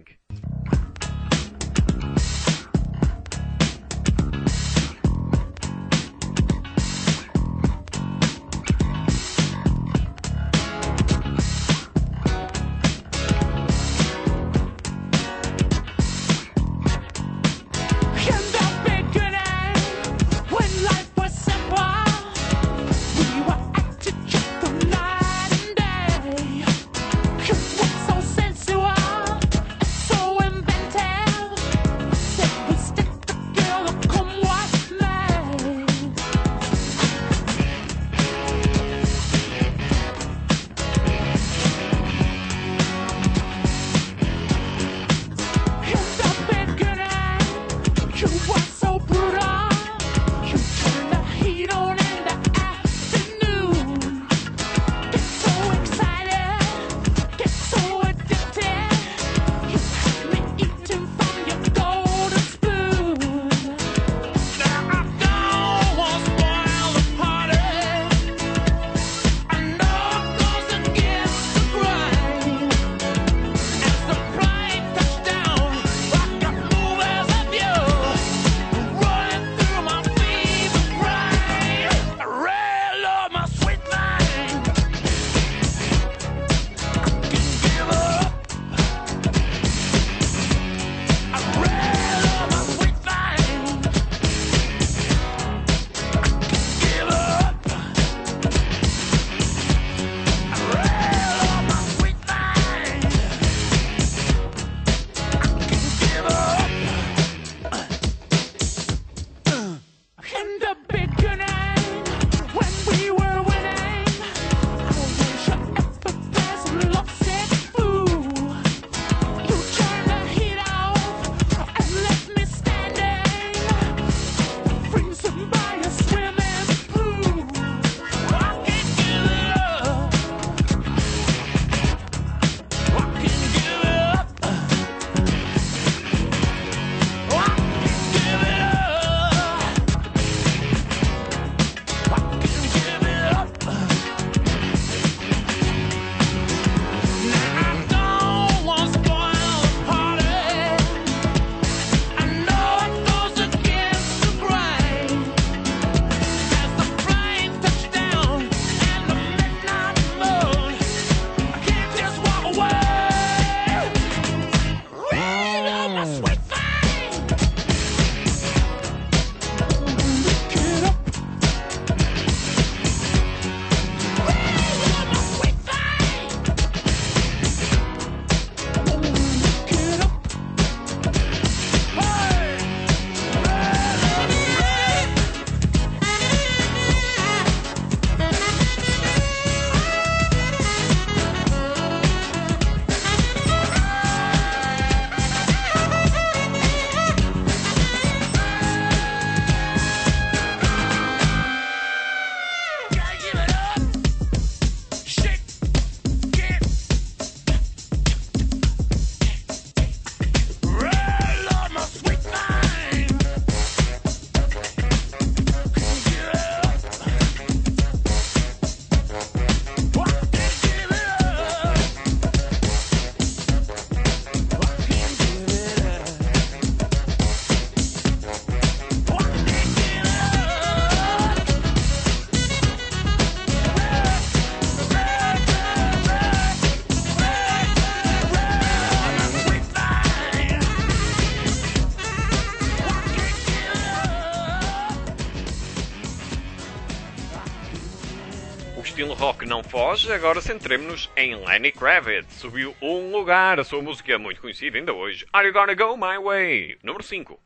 Speaker 4: In the beginning, when life was simple, we were acting just for night and day. It was so sensual, so inventive. Said we stick together, come what may. In the beginning, you were so brutal. You turned the heat on in the afternoon. Get so excited, get so addicted. You had me eating from your golden spoon. Now I don't want to spoil the party. I know it goes against the grain. As the plane touched down, I got movies of you running through my fever brain. I really love my sweet thing. I can give up. I really love my sweet thing. I can give up. I really love my sweet thing. Give up. In the beginning, when we were winning, I wish I ever passed a lovesick fool. You turned the heat off and left me standing, freezing by a swimming pool. I can't give it up. I can't give it up. Sweet thing! Get up. My sweet thing. Get up. Gotta give it up. Shake it. Really love my sweet thing. Give it up. I can't give it up. I can't give it up. I can't give it up.
Speaker 1: O estilo rock não foge, agora centremos-nos em Lenny Kravitz. Subiu um lugar, a sua música é muito conhecida ainda hoje. Are You Gonna Go My Way? Número 5.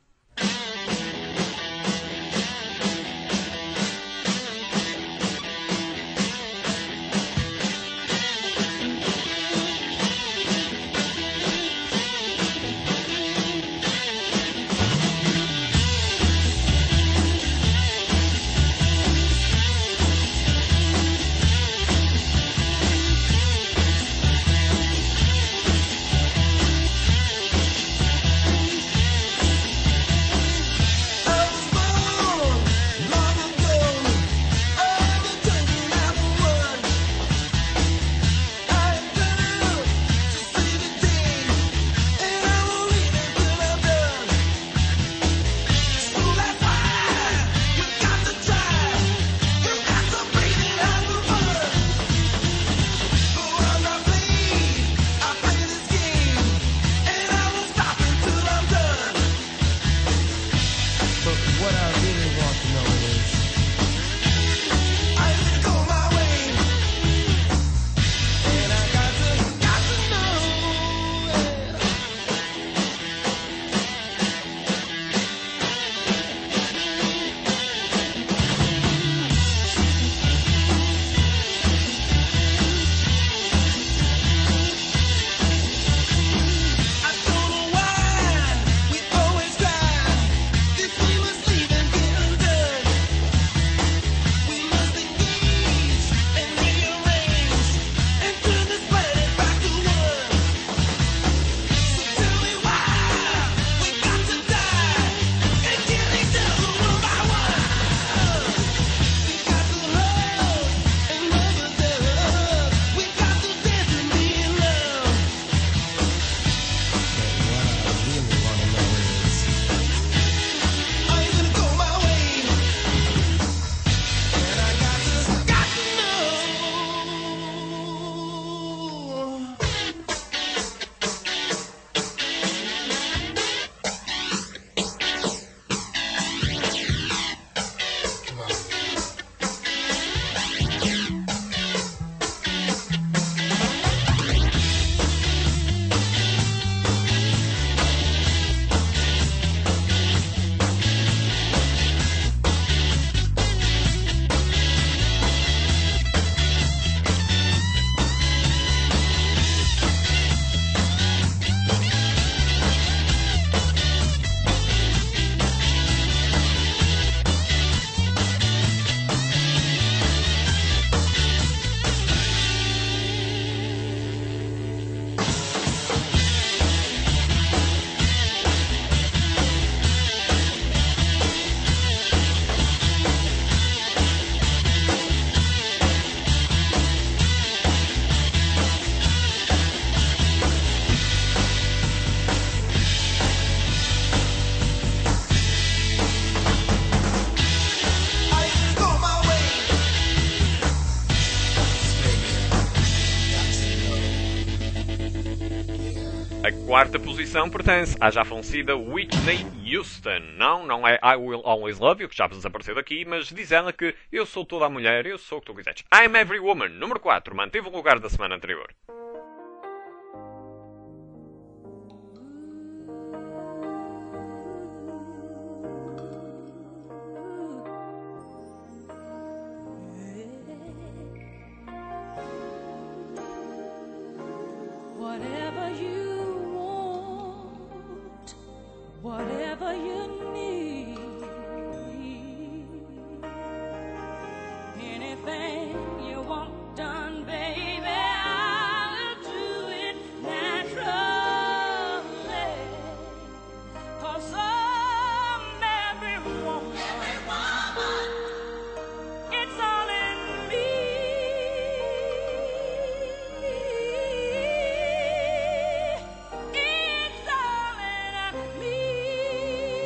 Speaker 1: A quarta posição pertence à já falecida Whitney Houston. Não é I Will Always Love You, que já desapareceu daqui, mas diz ela que eu sou toda a mulher, eu sou o que tu quiseres. I'm Every Woman, número 4, manteve o lugar da semana anterior.
Speaker 4: Whatever you want, whatever you need, anything you want done, baby, I'll do it naturally. 'Cause I'm every woman, it's all in me. It's all in me.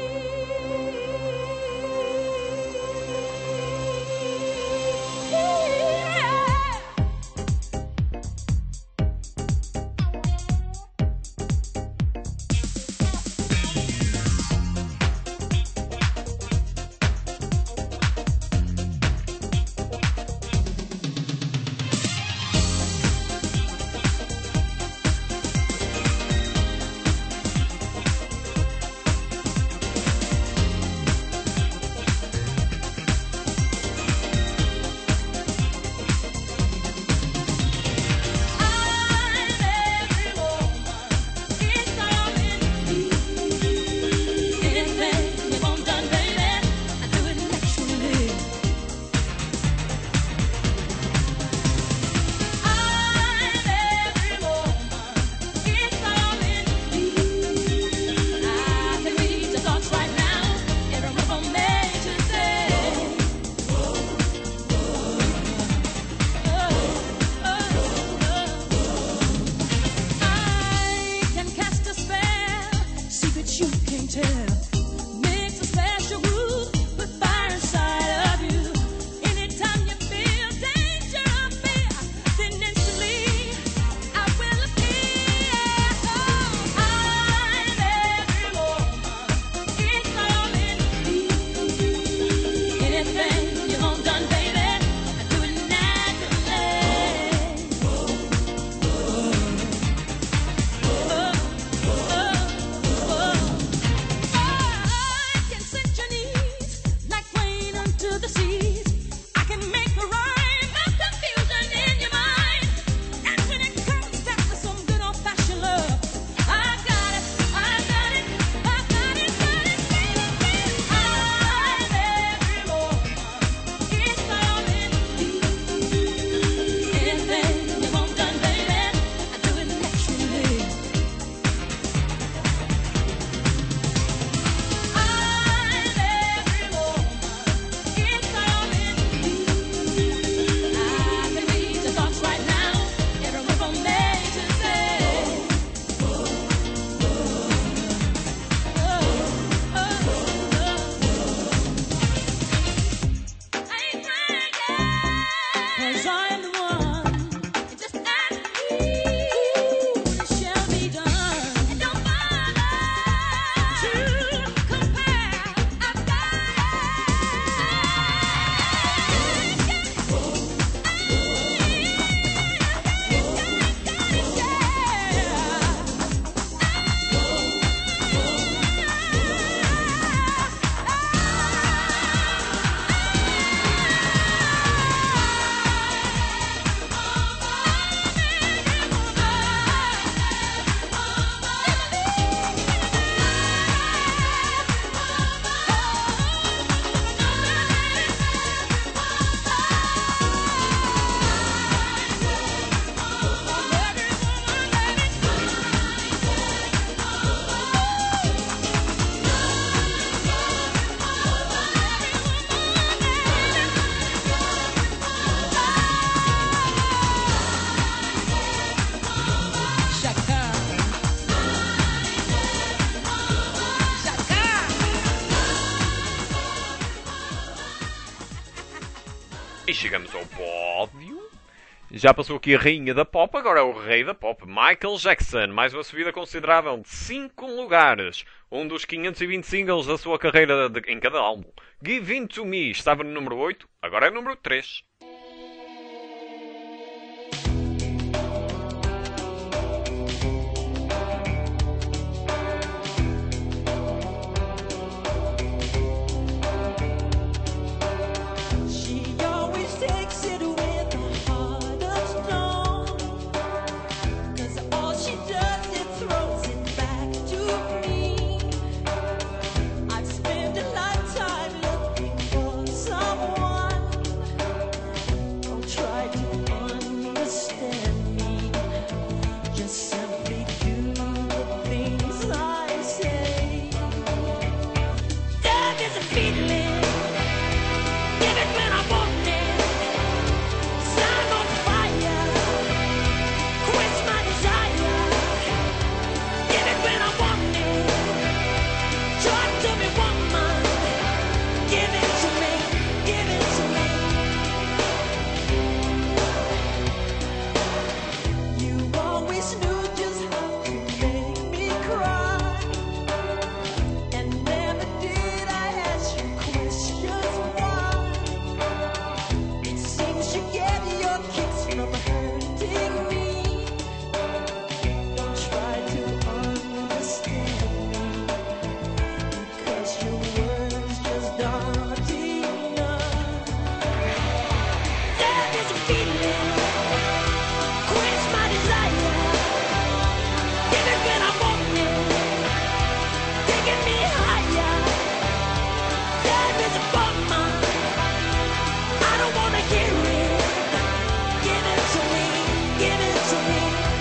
Speaker 1: E chegamos ao pódio. Já passou aqui a rainha da pop, agora é o rei da pop, Michael Jackson. Mais uma subida considerável de 5 lugares. Um dos 520 singles da sua carreira em cada álbum. Give In To Me estava no número 8, agora é no número 3.
Speaker 2: She always takes it with a heart of stone. 'Cause all she does is throws it back to me. I've spent a lifetime looking for someone. Don't try to understand me. Just simply do the things I say. Love is a feeling. Give it when I want it. Sun on fire. Quench my desire. Give it when I want it. Talk to me, woman. Give it to me. Give it to me. You always knew just how to make me cry. And never did I ask you questions why. It seems you get your kicks from hurting me. Don't try to understand me, because your words just aren't enough. Love is a feeling, quench my desire. Give it when I want it, taking me higher. Love is a bummer, I don't wanna hear it. Give it to me, give it to me.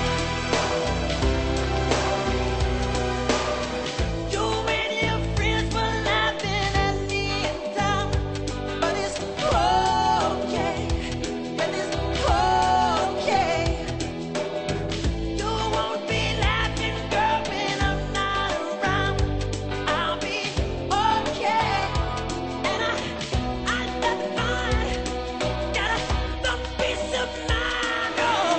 Speaker 2: You and your friends were laughing at me in town, but it's okay, and it's okay. You won't be laughing, girl, when I'm not around. I'll be okay, and I got fine, got a peace of mind. Oh.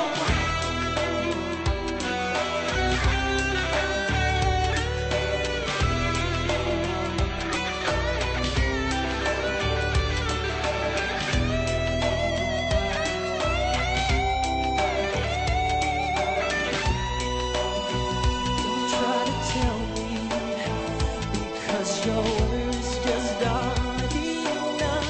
Speaker 2: Don't try to tell me, because your words just aren't enough.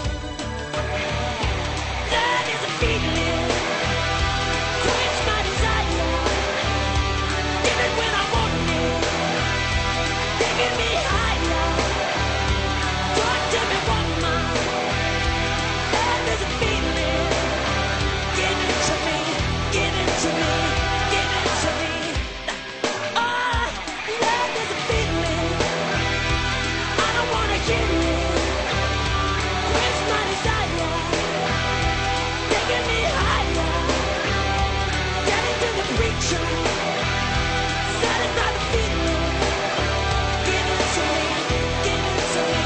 Speaker 2: Love is a feeling, quench my desire. Give it when I want it, taking me higher. Talk to me, woman. Love is a feeling. Give it to me, give it to me, give it to me. Ah, love is a feeling. I don't wanna hear it. Quench my desire, taking me higher. Get into the preacher, satisfy the feeling. Give it to me, give it to me.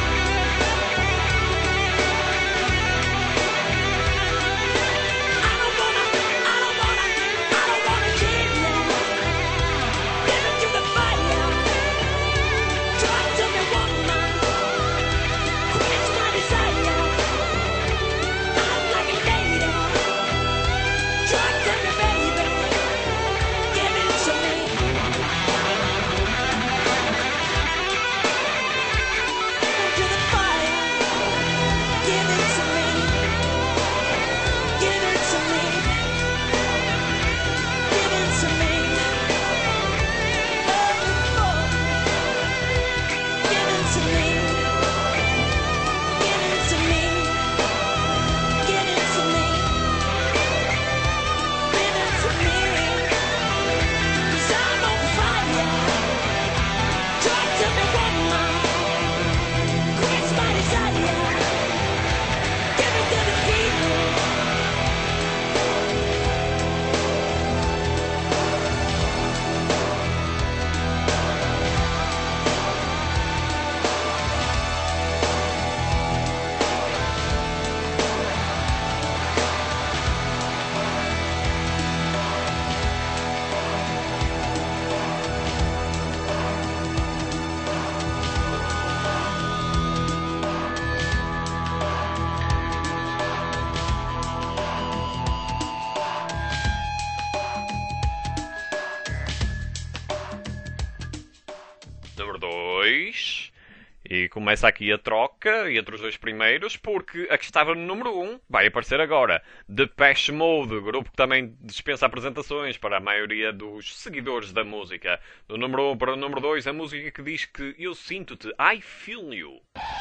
Speaker 2: I don't
Speaker 1: começa aqui a troca entre os dois primeiros, porque a que estava no número 1 vai aparecer agora. Depeche Mode, grupo que também dispensa apresentações para a maioria dos seguidores da música. Do número 1 para o número 2, a música que diz que eu sinto-te, I feel you.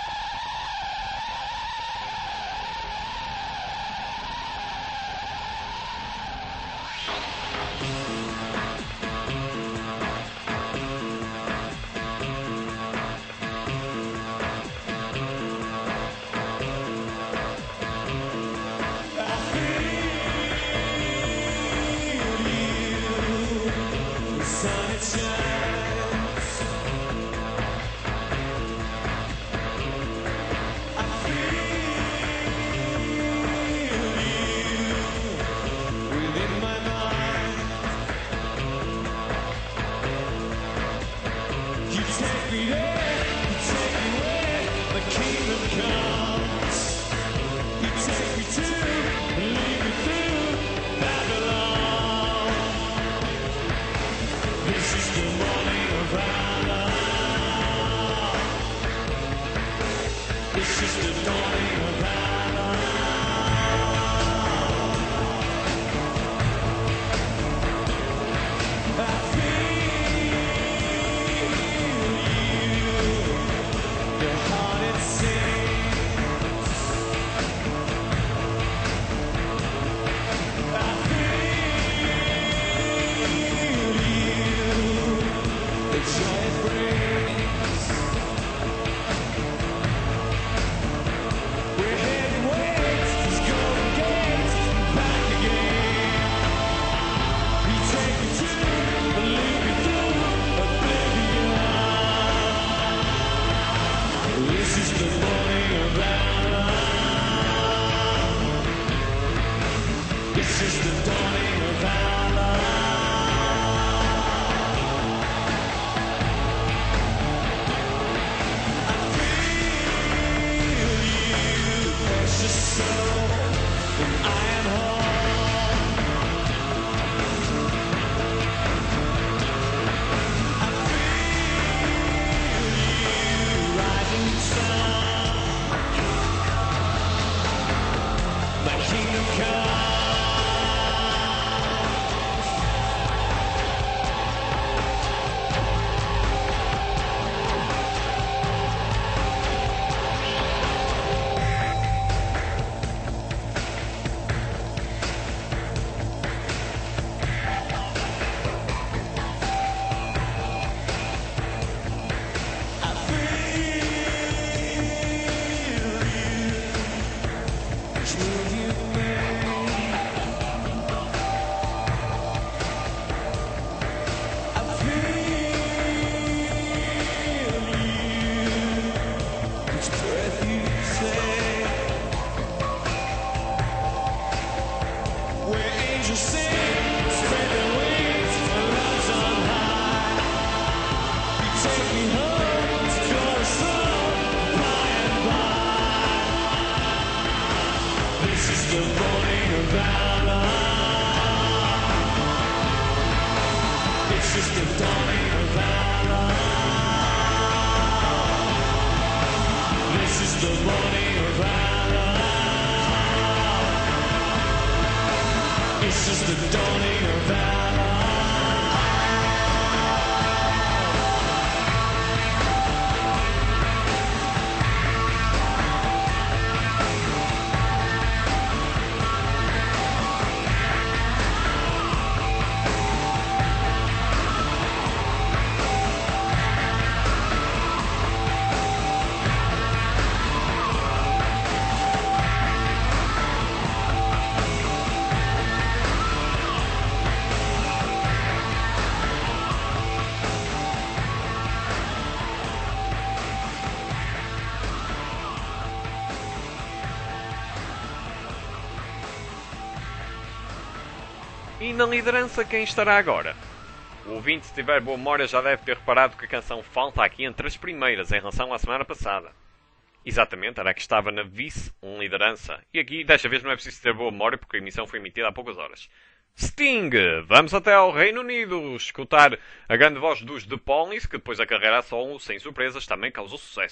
Speaker 1: E na liderança quem estará agora? O ouvinte, se tiver boa memória, já deve ter reparado que a canção falta aqui entre as primeiras em relação à semana passada. Exatamente, era a que estava na vice-liderança. E aqui, desta vez, não é preciso ter boa memória porque a emissão foi emitida há poucas horas. Sting! Vamos até ao Reino Unido escutar a grande voz dos The Police, que depois da carreira a solo, sem surpresas, também causou sucesso.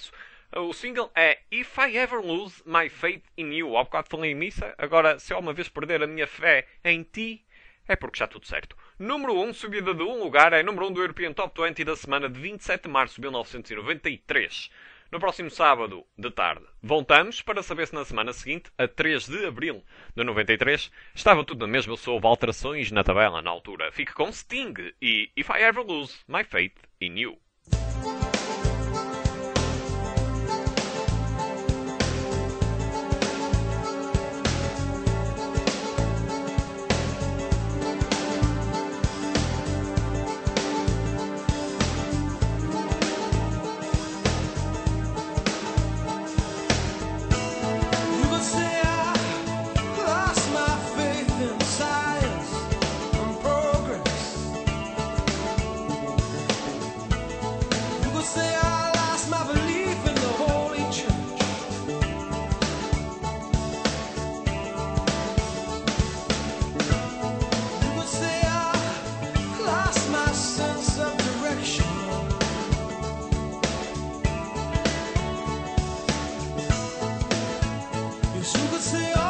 Speaker 1: O single é If I Ever Lose My Faith in You. Há bocado falei em missa, agora se eu uma vez perder a minha fé em ti, é porque já tudo certo. Número 1, subida de um lugar, é número 1 do European Top 20 da semana de 27 de março de 1993. No próximo sábado de tarde, voltamos para saber se na semana seguinte, a 3 de abril de 93, estava tudo na mesma, só houve alterações na tabela na altura. Fique com Sting e If I Ever Lose My Faith in You.
Speaker 6: You could say I lost my faith in science and progress. You could say I lost my belief in the Holy Church. You could say I lost my sense of direction. Yes, you could say